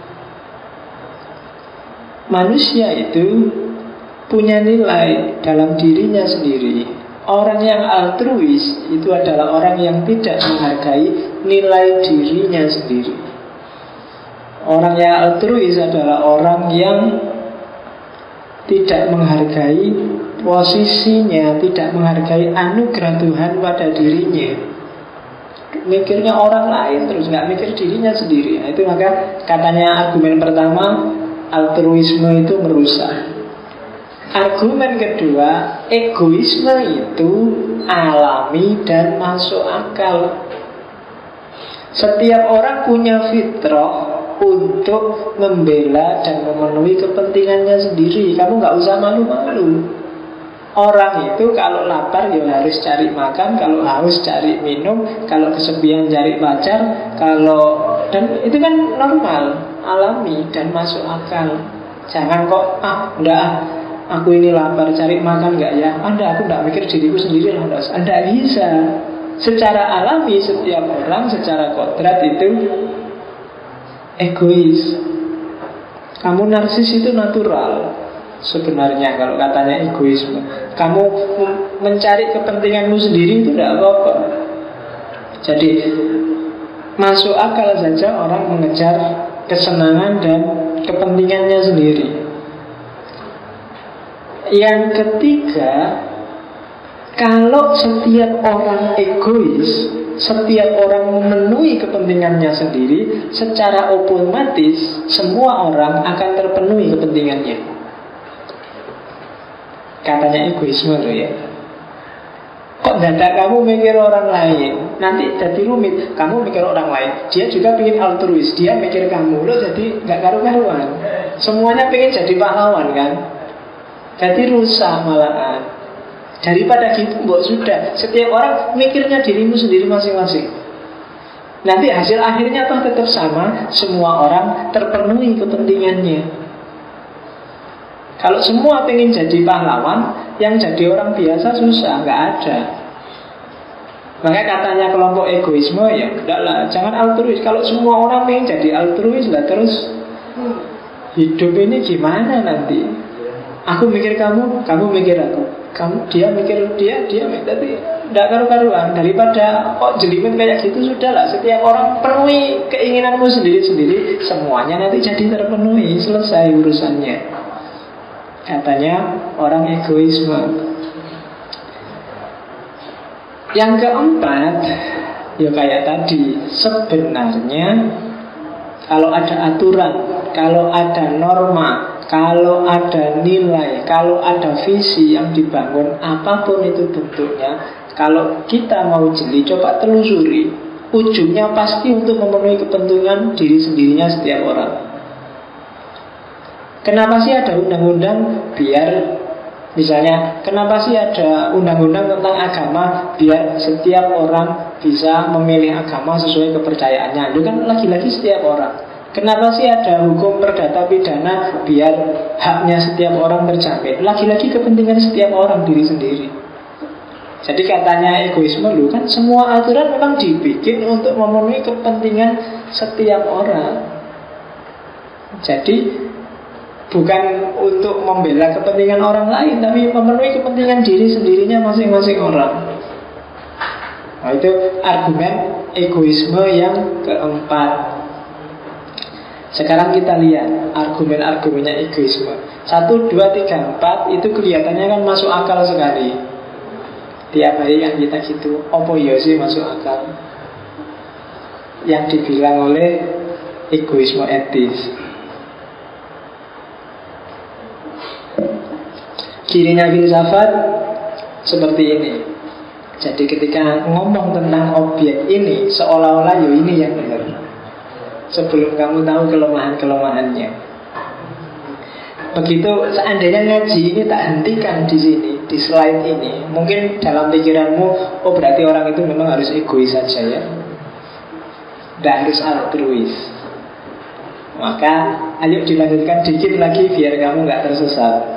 S1: Manusia itu punya nilai dalam dirinya sendiri. Orang yang altruis itu adalah orang yang tidak menghargai nilai dirinya sendiri. Orang yang altruis adalah orang yang tidak menghargai posisinya, tidak menghargai anugerah Tuhan pada dirinya. Mikirnya orang lain terus, nggak mikir dirinya sendiri. Nah, itu maka katanya argumen pertama, altruisme itu merusak. Argumen kedua, egoisme itu alami dan masuk akal. Setiap orang punya fitrah untuk membela dan memenuhi kepentingannya sendiri. Kamu nggak usah malu-malu. Orang itu kalau lapar ya harus cari makan, kalau haus cari minum, kalau kesepian cari pacar, dan itu kan normal, alami dan masuk akal. Jangan kok aku ini lapar cari makan nggak ya? Aku nggak mikir diriku sendiri lah, nggak bisa. Secara alami setiap orang secara kodrat itu egois. Kamu narsis itu natural. Sebenarnya kalau katanya egoisme, kamu mencari kepentinganmu sendiri itu tidak apa-apa. Jadi masuk akal saja orang mengejar kesenangan dan kepentingannya sendiri. Yang ketiga, kalau setiap orang egois, setiap orang memenuhi kepentingannya sendiri, secara otomatis semua orang akan terpenuhi kepentingannya. Katanya egoisme loh ya. Kok dadak kamu mikir orang lain, nanti jadi rumit. Kamu mikir orang lain, dia juga pengen altruis, dia mikir kamu, lo jadi gak karu-karuan. Semuanya pengen jadi pahlawan kan, jadi rusak malahan. Daripada gitu, mbok sudah, setiap orang mikirnya dirimu sendiri masing-masing. Nanti hasil akhirnya toh tetap sama, semua orang terpenuhi kepentingannya. Kalau semua pengen jadi pahlawan, yang jadi orang biasa susah, nggak ada. Makanya katanya kelompok egoisme, ya enggak lah, jangan altruis. Kalau semua orang pengen jadi altruis lah, terus hidup ini gimana nanti? Aku mikir kamu, kamu mikir aku, dia mikir dia mikir, tapi enggak karu-karuan. Daripada kok jelimet kayak gitu, sudahlah, setiap orang penuhi keinginanmu sendiri-sendiri, semuanya nanti jadi terpenuhi, selesai urusannya. Katanya orang egoisme. Yang keempat, ya kayak tadi, sebenarnya kalau ada aturan, kalau ada norma, kalau ada nilai, kalau ada visi yang dibangun, apapun itu bentuknya, kalau kita mau jeli, coba telusuri, ujungnya pasti untuk memenuhi kepentingan diri sendirinya setiap orang. Kenapa sih ada undang-undang? Biar, misalnya, kenapa sih ada undang-undang tentang agama? Biar setiap orang bisa memilih agama sesuai kepercayaannya. Itu kan lagi-lagi setiap orang. Kenapa sih ada hukum perdata pidana? Biar haknya setiap orang terjamin. Lagi-lagi kepentingan setiap orang diri sendiri. Jadi katanya egoisme lu kan, semua aturan memang dibikin untuk memenuhi kepentingan setiap orang. Jadi bukan untuk membela kepentingan orang lain, tapi memenuhi kepentingan diri sendirinya masing-masing orang. Nah, itu argumen egoisme yang keempat. Sekarang kita lihat argumen-argumennya egoisme. 1, 2, 3, 4 itu kelihatannya kan masuk akal sekali. Tiap hari kan kita gitu, apa ya sih masuk akal yang dibilang oleh egoisme etis. Cirinya filsafat seperti ini. Jadi ketika ngomong tentang objek ini, seolah-olah yo ini yang benar, sebelum kamu tahu kelemahan-kelemahannya. Begitu seandainya ngaji ini tak hentikan di sini, di slide ini, mungkin dalam pikiranmu, oh berarti orang itu memang harus egois saja ya, tidak harus altruis. Maka ayo dilanjutkan dikit lagi biar kamu nggak tersesat.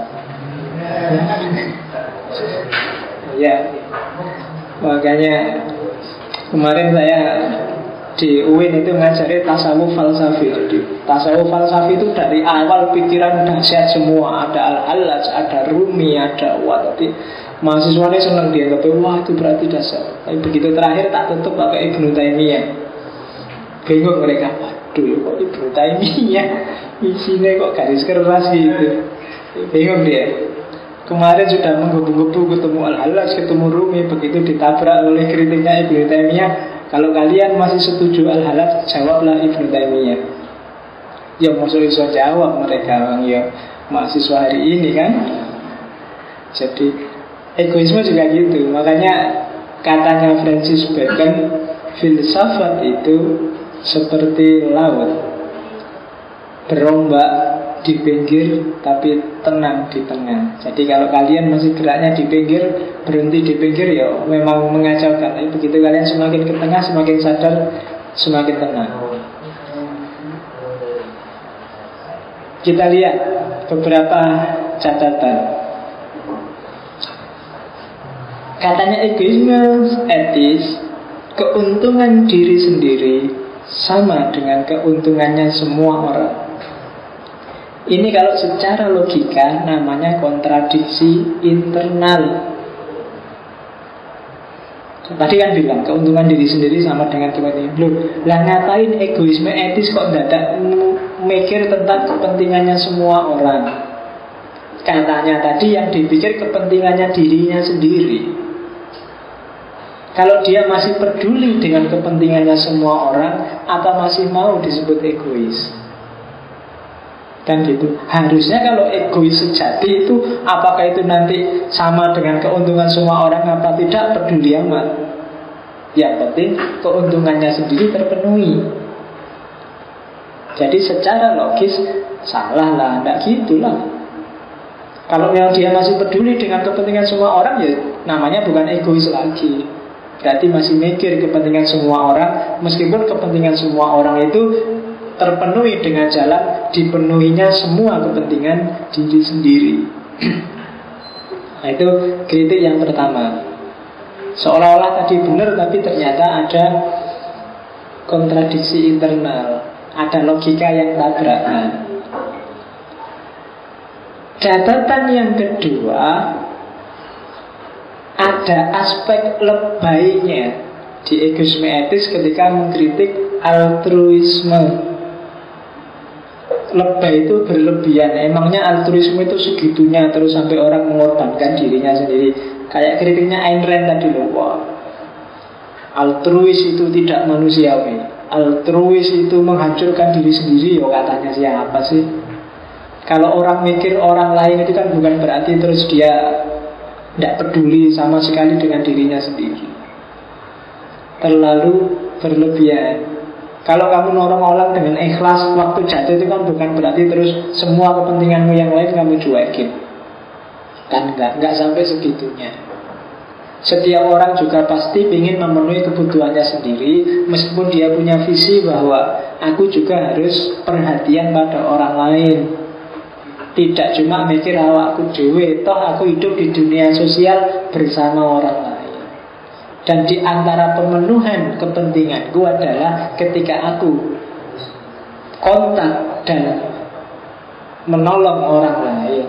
S1: Ya, makanya kemarin saya di UIN itu ngajari tasawuf falsafi. Jadi tasawuf falsafi itu dari awal pikiran dahsyat semua. Ada Al-Hallaj, ada Rumi, ada Tapi mahasiswanya senang dia, tapi wah itu berarti dahsyat. Tapi begitu terakhir tak tutup pakai Ibnu Taimiyah. Bingung mereka, waduh kok Ibnu Taimiyah isinya kok garis keras gitu. Bingung dia. Kemarin sudah menggebu-gebu ketemu Al-Hallaj, ketemu Rumi, begitu ditabrak oleh kritiknya Ibnu Taimiyah. Kalau kalian masih setuju Al-Hallaj, jawablah Ibnu Taimiyah. Ya maksud iso jawab mereka, ya mahasiswa hari ini kan. Jadi egoisme juga gitu. Makanya katanya Francis Bacon, filsafat itu seperti laut, berombak di pinggir tapi tenang di tengah. Jadi kalau kalian masih geraknya di pinggir, berhenti di pinggir, ya memang mengacaukan. Tapi begitu kalian semakin ke tengah, semakin sadar, semakin tenang. Kita lihat beberapa catatan. Katanya egoisme etis, keuntungan diri sendiri sama dengan keuntungannya semua orang. Ini kalau secara logika namanya kontradiksi internal. Tadi kan bilang keuntungan diri sendiri sama dengan kepentingan. Loh, lah ngapain egoisme etis kok dadak mikir tentang kepentingannya semua orang? Katanya tadi yang dipikir kepentingannya dirinya sendiri. Kalau dia masih peduli dengan kepentingannya semua orang, atau masih mau disebut egois? Kan gitu. Harusnya kalau egois sejati itu, apakah itu nanti sama dengan keuntungan semua orang apa tidak, peduli amat. Yang penting keuntungannya sendiri terpenuhi. Jadi secara logis salah lah, tidak gitulah. Kalau memang dia masih peduli dengan kepentingan semua orang, ya namanya bukan egois lagi. Berarti masih mikir kepentingan semua orang, meskipun kepentingan semua orang itu terpenuhi dengan jalan dipenuhinya semua kepentingan diri sendiri. Nah, itu kritik yang pertama. Seolah-olah tadi benar, tapi ternyata ada kontradiksi internal, ada logika yang tabrakan. Catatan yang kedua, ada aspek lebaynya di egoisme etis ketika mengkritik altruisme. Lebay itu berlebihan. Emangnya altruisme itu segitunya terus sampai orang mengorbankan dirinya sendiri? Kayak kritiknya Ayn Rand tadi loh. Wah, altruis itu tidak manusiawi, altruis itu menghancurkan diri sendiri. Yo, katanya siapa sih? Kalau orang mikir orang lain itu kan bukan berarti terus dia tidak peduli sama sekali dengan dirinya sendiri. Terlalu berlebihan. Kalau kamu nolong orang dengan ikhlas, waktu jatuh itu kan bukan berarti terus semua kepentinganmu yang lain kamu cuekin. Kan enggak sampai segitunya. Setiap orang juga pasti ingin memenuhi kebutuhannya sendiri, meskipun dia punya visi bahwa aku juga harus perhatian pada orang lain. Tidak cuma mikir awakku dewe, toh aku hidup di dunia sosial bersama orang lain. Dan di antara pemenuhan kepentinganku adalah ketika aku kontak dan menolong orang lain.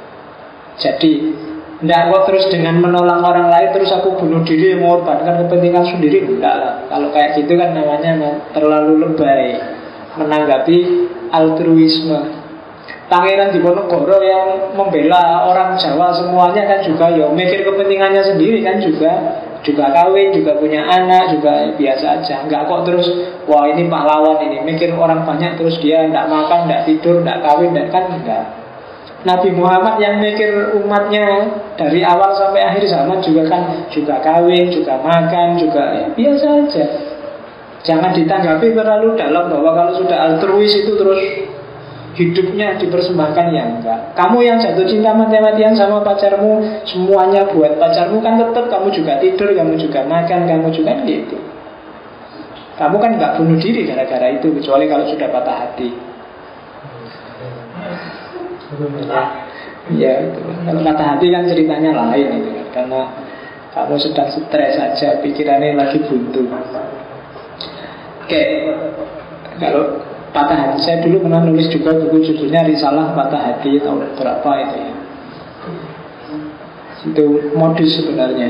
S1: Jadi tidak kok terus dengan menolong orang lain terus aku bunuh diri mengorbankan kepentingan sendiri. Enggak lah. Kalau kayak gitu kan namanya terlalu lebay menanggapi altruisme. Pangeran Diponegoro yang membela orang Jawa semuanya kan juga ya mikir kepentingannya sendiri kan juga kawin, juga punya anak, juga biasa aja. Enggak kok terus wah ini pahlawan ini mikir orang banyak terus dia enggak makan, enggak tidur, enggak kawin, enggak kan enggak. Nabi Muhammad yang mikir umatnya dari awal sampai akhir zaman juga kan juga kawin, juga makan, juga ya, biasa aja. Jangan ditanggapi terlalu dalam bahwa kalau sudah altruis itu terus hidupnya dipersembahkan, ya enggak. Kamu yang jatuh cinta mati-matian sama pacarmu, semuanya buat pacarmu kan tetap kamu juga tidur, kamu juga makan, kamu juga gitu. Kamu kan enggak bunuh diri gara-gara itu, kecuali kalau sudah patah hati. Ya itu. Kalau patah hati kan ceritanya lain itu kan. Karena kamu sedang stres aja, pikirannya lagi buntu. Oke. Kalau patah hati, saya dulu pernah nulis juga buku judulnya Risalah Patah Hati tahun berapa itu ya. Itu modus sebenarnya.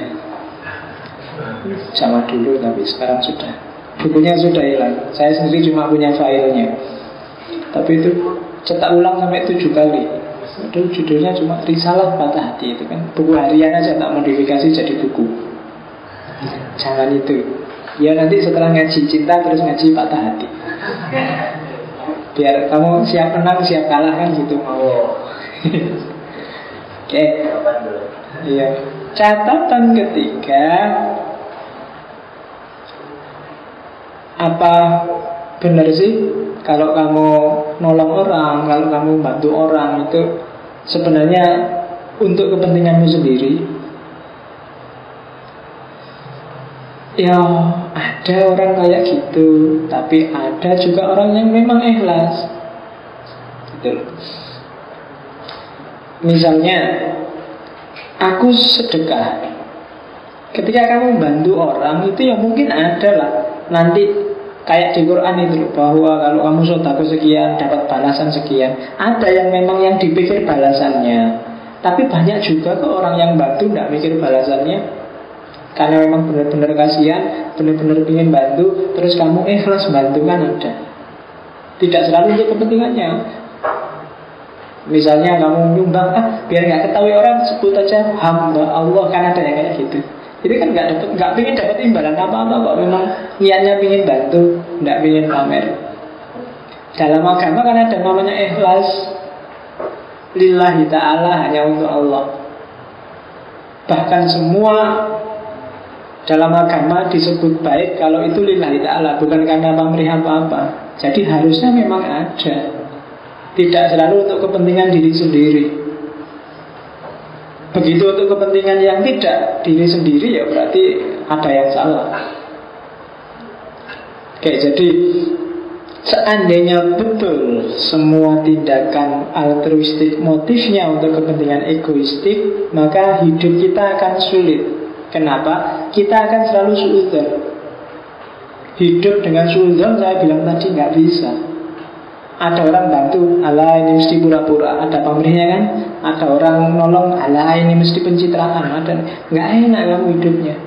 S1: Sama dulu tapi sekarang sudah. Bukunya sudah hilang. Saya sendiri cuma punya filenya. Tapi itu cetak ulang sampai 7 kali. Itu judulnya cuma Risalah Patah Hati itu kan. Buku harian aja tak modifikasi jadi buku. Jangan itu. Ya nanti setelah ngaji cinta terus ngaji patah hati. Biar kamu siap menang, siap kalah kan gitu mau. Oke. Iya. Catatan ketiga, apa benar sih kalau kamu nolong orang, kalau kamu bantu orang itu sebenarnya untuk kepentinganmu sendiri? Ya ada orang kayak gitu, tapi ada juga orang yang memang ikhlas gitu. Misalnya aku sedekah, ketika kamu bantu orang itu ya mungkin ada lah nanti kayak di Quran itu bahwa kalau kamu sedekah sekian dapat balasan sekian. Ada yang memang yang dipikir balasannya, tapi banyak juga kok orang yang bantu tidak mikir balasannya. Karena memang benar-benar kasihan, benar-benar ingin bantu, terus kamu ikhlas bantu kan ada. Tidak selalu untuk kepentingannya. Misalnya kamu nyumbang, biar nggak ketahui orang sebut aja hamba Allah, kan ada yang kayak gitu. Itu kan nggak pengen dapat imbalan apa-apa kok. Memang niatnya pengen bantu, nggak pengen pamer. Dalam agama kan ada namanya ikhlas, lillahi ta'ala, hanya untuk Allah. Bahkan semua dalam agama disebut baik kalau itu lillahi ta'ala, bukan karena pamrih apa-apa. Jadi harusnya memang ada, tidak selalu untuk kepentingan diri sendiri. Begitu untuk kepentingan yang tidak diri sendiri, ya berarti ada yang salah. Oke, jadi seandainya betul semua tindakan altruistik motifnya untuk kepentingan egoistik, maka hidup kita akan sulit. Kenapa? Kita akan selalu suudzon. Hidup dengan suudzon, saya bilang tadi, nggak bisa. Ada orang bantu, ala ini mesti pura-pura, ada pamrihnya kan. Ada orang nolong, ala ini mesti pencitraan. Ada, nggak enak kamu hidupnya.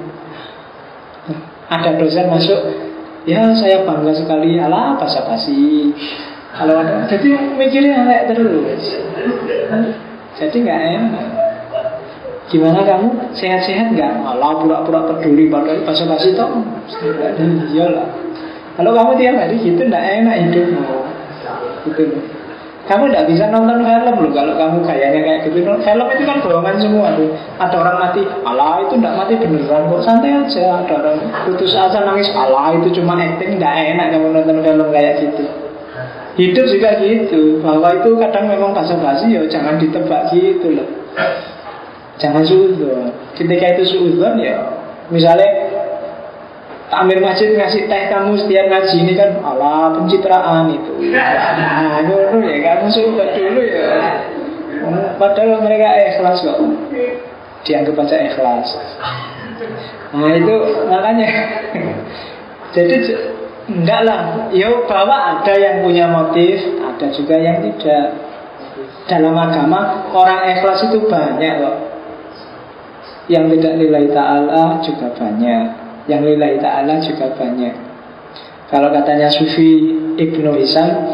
S1: Ada dosen masuk, ya saya bangga sekali, ala basa-basi. Kalau ada, jadi mikirnya kayak terus. Jadi nggak enak. Gimana kamu? Sehat-sehat nggak? Ala pura-pura peduli, padahal basa-basi toh. Iyalah. Kalau kamu tiap hari gitu, nggak enak hidupmu. Gitu. Kamu tidak bisa nonton film loh kalau kamu gayanya kayak gitu. Film itu kan bohongan semua tuh. Ada orang mati, alah itu tidak mati beneran kok, santai aja. Ada orang putus asa nangis, alah itu cuma acting, tidak enak kamu nonton film kayak gitu. Hidup juga gitu, bahwa itu kadang memang basa-basi, ya jangan ditebak gitu loh. Jangan suudzon. Ketika itu suudzon, ya misalnya Amir Masjid ngasih teh kamu setiap ngaji ini kan, ala pencitraan itu. Nah, dulu ya kamu suka dulu ya. Padahal mereka ikhlas kok. Dianggap aja ikhlas. Nah itu makanya. Jadi enggak lah. Ya bahwa ada yang punya motif, ada juga yang tidak. Dalam agama orang ikhlas itu banyak kok. Yang tidak lillahi ta'ala juga banyak, yang lillahi ta'ala juga banyak. Kalau katanya Sufi Ibnu Hisam,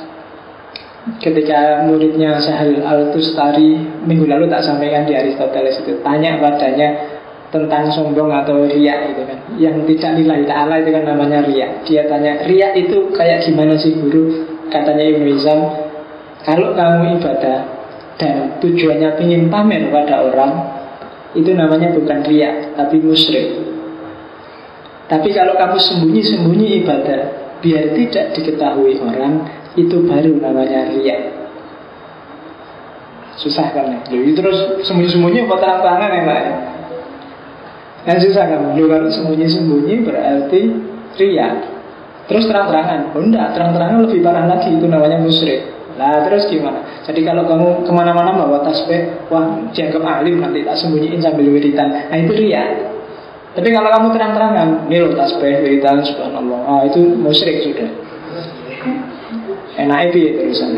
S1: ketika muridnya Sahal Al-Tustari minggu lalu tak sampaikan di Aristoteles itu, tanya padanya tentang sombong atau riya gitu kan. Yang tidak lillahi ta'ala itu kan namanya riya. Dia tanya, riya itu kayak gimana sih guru? Katanya Ibnu Hisam, kalau kamu ibadah dan tujuannya ingin pamer pada orang, itu namanya bukan riya, tapi musyrik. Tapi kalau kamu sembunyi-sembunyi ibadah biar tidak diketahui orang, itu baru namanya riya. Susah kan ya? Jadi terus sembunyi-sembunyi apa terang-terangan ya Pak? Kan susah kan? Kalau sembunyi-sembunyi berarti riya. Terus terang-terangan? Oh enggak, terang-terangan lebih parah lagi, itu namanya musyrik. Nah terus gimana? Jadi kalau kamu kemana-mana bawa tasbih, wah dianggap alim, nanti tak sembunyiin sambil wiridan. Nah itu riya. Tapi kalau kamu terang-terangan, ini loh tasbih, wiridan, subhanallah, itu musyrik sudah. Enak itu terusannya.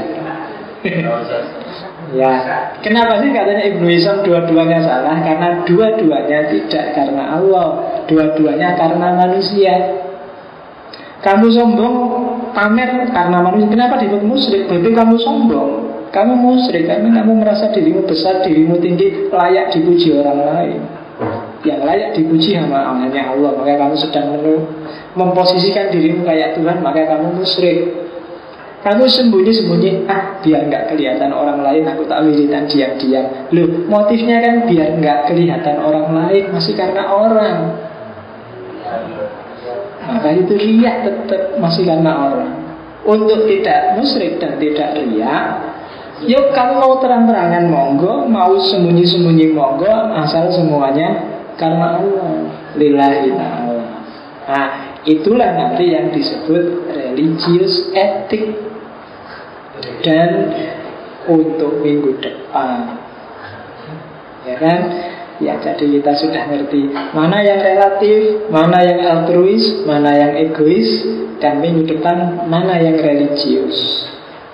S1: Ya, kenapa sih katanya Ibnu Hisam dua-duanya salah? Karena dua-duanya tidak karena Allah, dua-duanya karena manusia. Kamu sombong, pamer karena manusia. Kenapa disebut musyrik? Berarti kamu sombong, kamu musyrik karena kamu merasa dirimu besar, dirimu tinggi, layak dipuji orang lain. Yang layak dipuji hanya Allah. Maka kamu sedang memposisikan dirimu kayak Tuhan, maka kamu musyrik. Kamu sembunyi-sembunyi, biar nggak kelihatan orang lain, aku tak wiridan diam-diam. Loh, motifnya kan biar nggak kelihatan orang lain, masih karena orang. Maka itu riya tetap masih karena orang. Untuk tidak musyrik dan tidak riya, yuk kamu mau terang-terangan monggo, mau sembunyi-sembunyi monggo, asal semuanya karena Allah, lillahi ta'ala. Nah itulah nanti yang disebut religious ethic. Dan untuk minggu depan, ya kan? Ya, jadi kita sudah ngerti mana yang relatif, mana yang altruis, mana yang egois, dan minggu depan mana yang religius.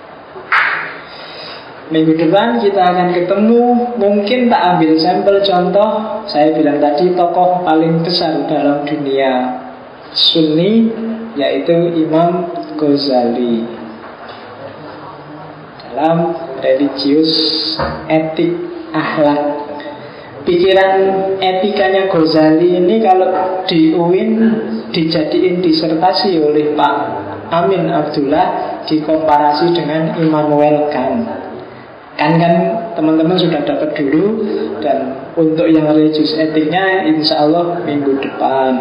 S1: Minggu depan kita akan ketemu, mungkin tak ambil sampel contoh. Saya bilang tadi tokoh paling besar dalam dunia Sunni, yaitu Imam Ghazali, dalam religius etik akhlak. pikiran etikanya Ghazali ini kalau di UIN dijadiin disertasi oleh Pak Amin Abdullah, dikomparasi dengan Immanuel Kant. Kan teman-teman sudah dapat dulu. Dan untuk yang religius etiknya insya Allah minggu depan.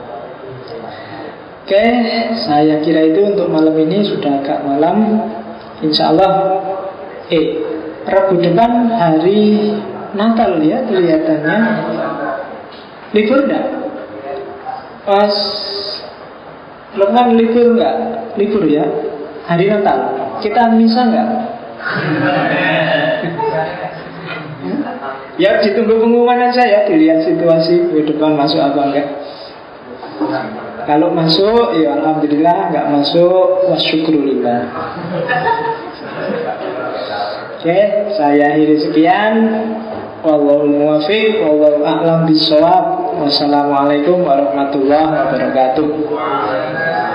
S1: Oke, saya kira itu untuk malam ini. Sudah agak malam. Insya Allah Rabu depan hari Natal ya kelihatannya. Libur enggak? Pas Lukman libur enggak? Libur ya. Hari Natal. Kita misa enggak? Ya ditunggu pengumuman aja ya. Dilihat situasi ke depan masuk apa enggak. Kalau masuk ya alhamdulillah. Enggak masuk wasyukrulillah. Oke, saya akhiri sekian. Wallahu muwaffiq, wallahu a'lam bishawab. Wassalamualaikum warahmatullahi wabarakatuh.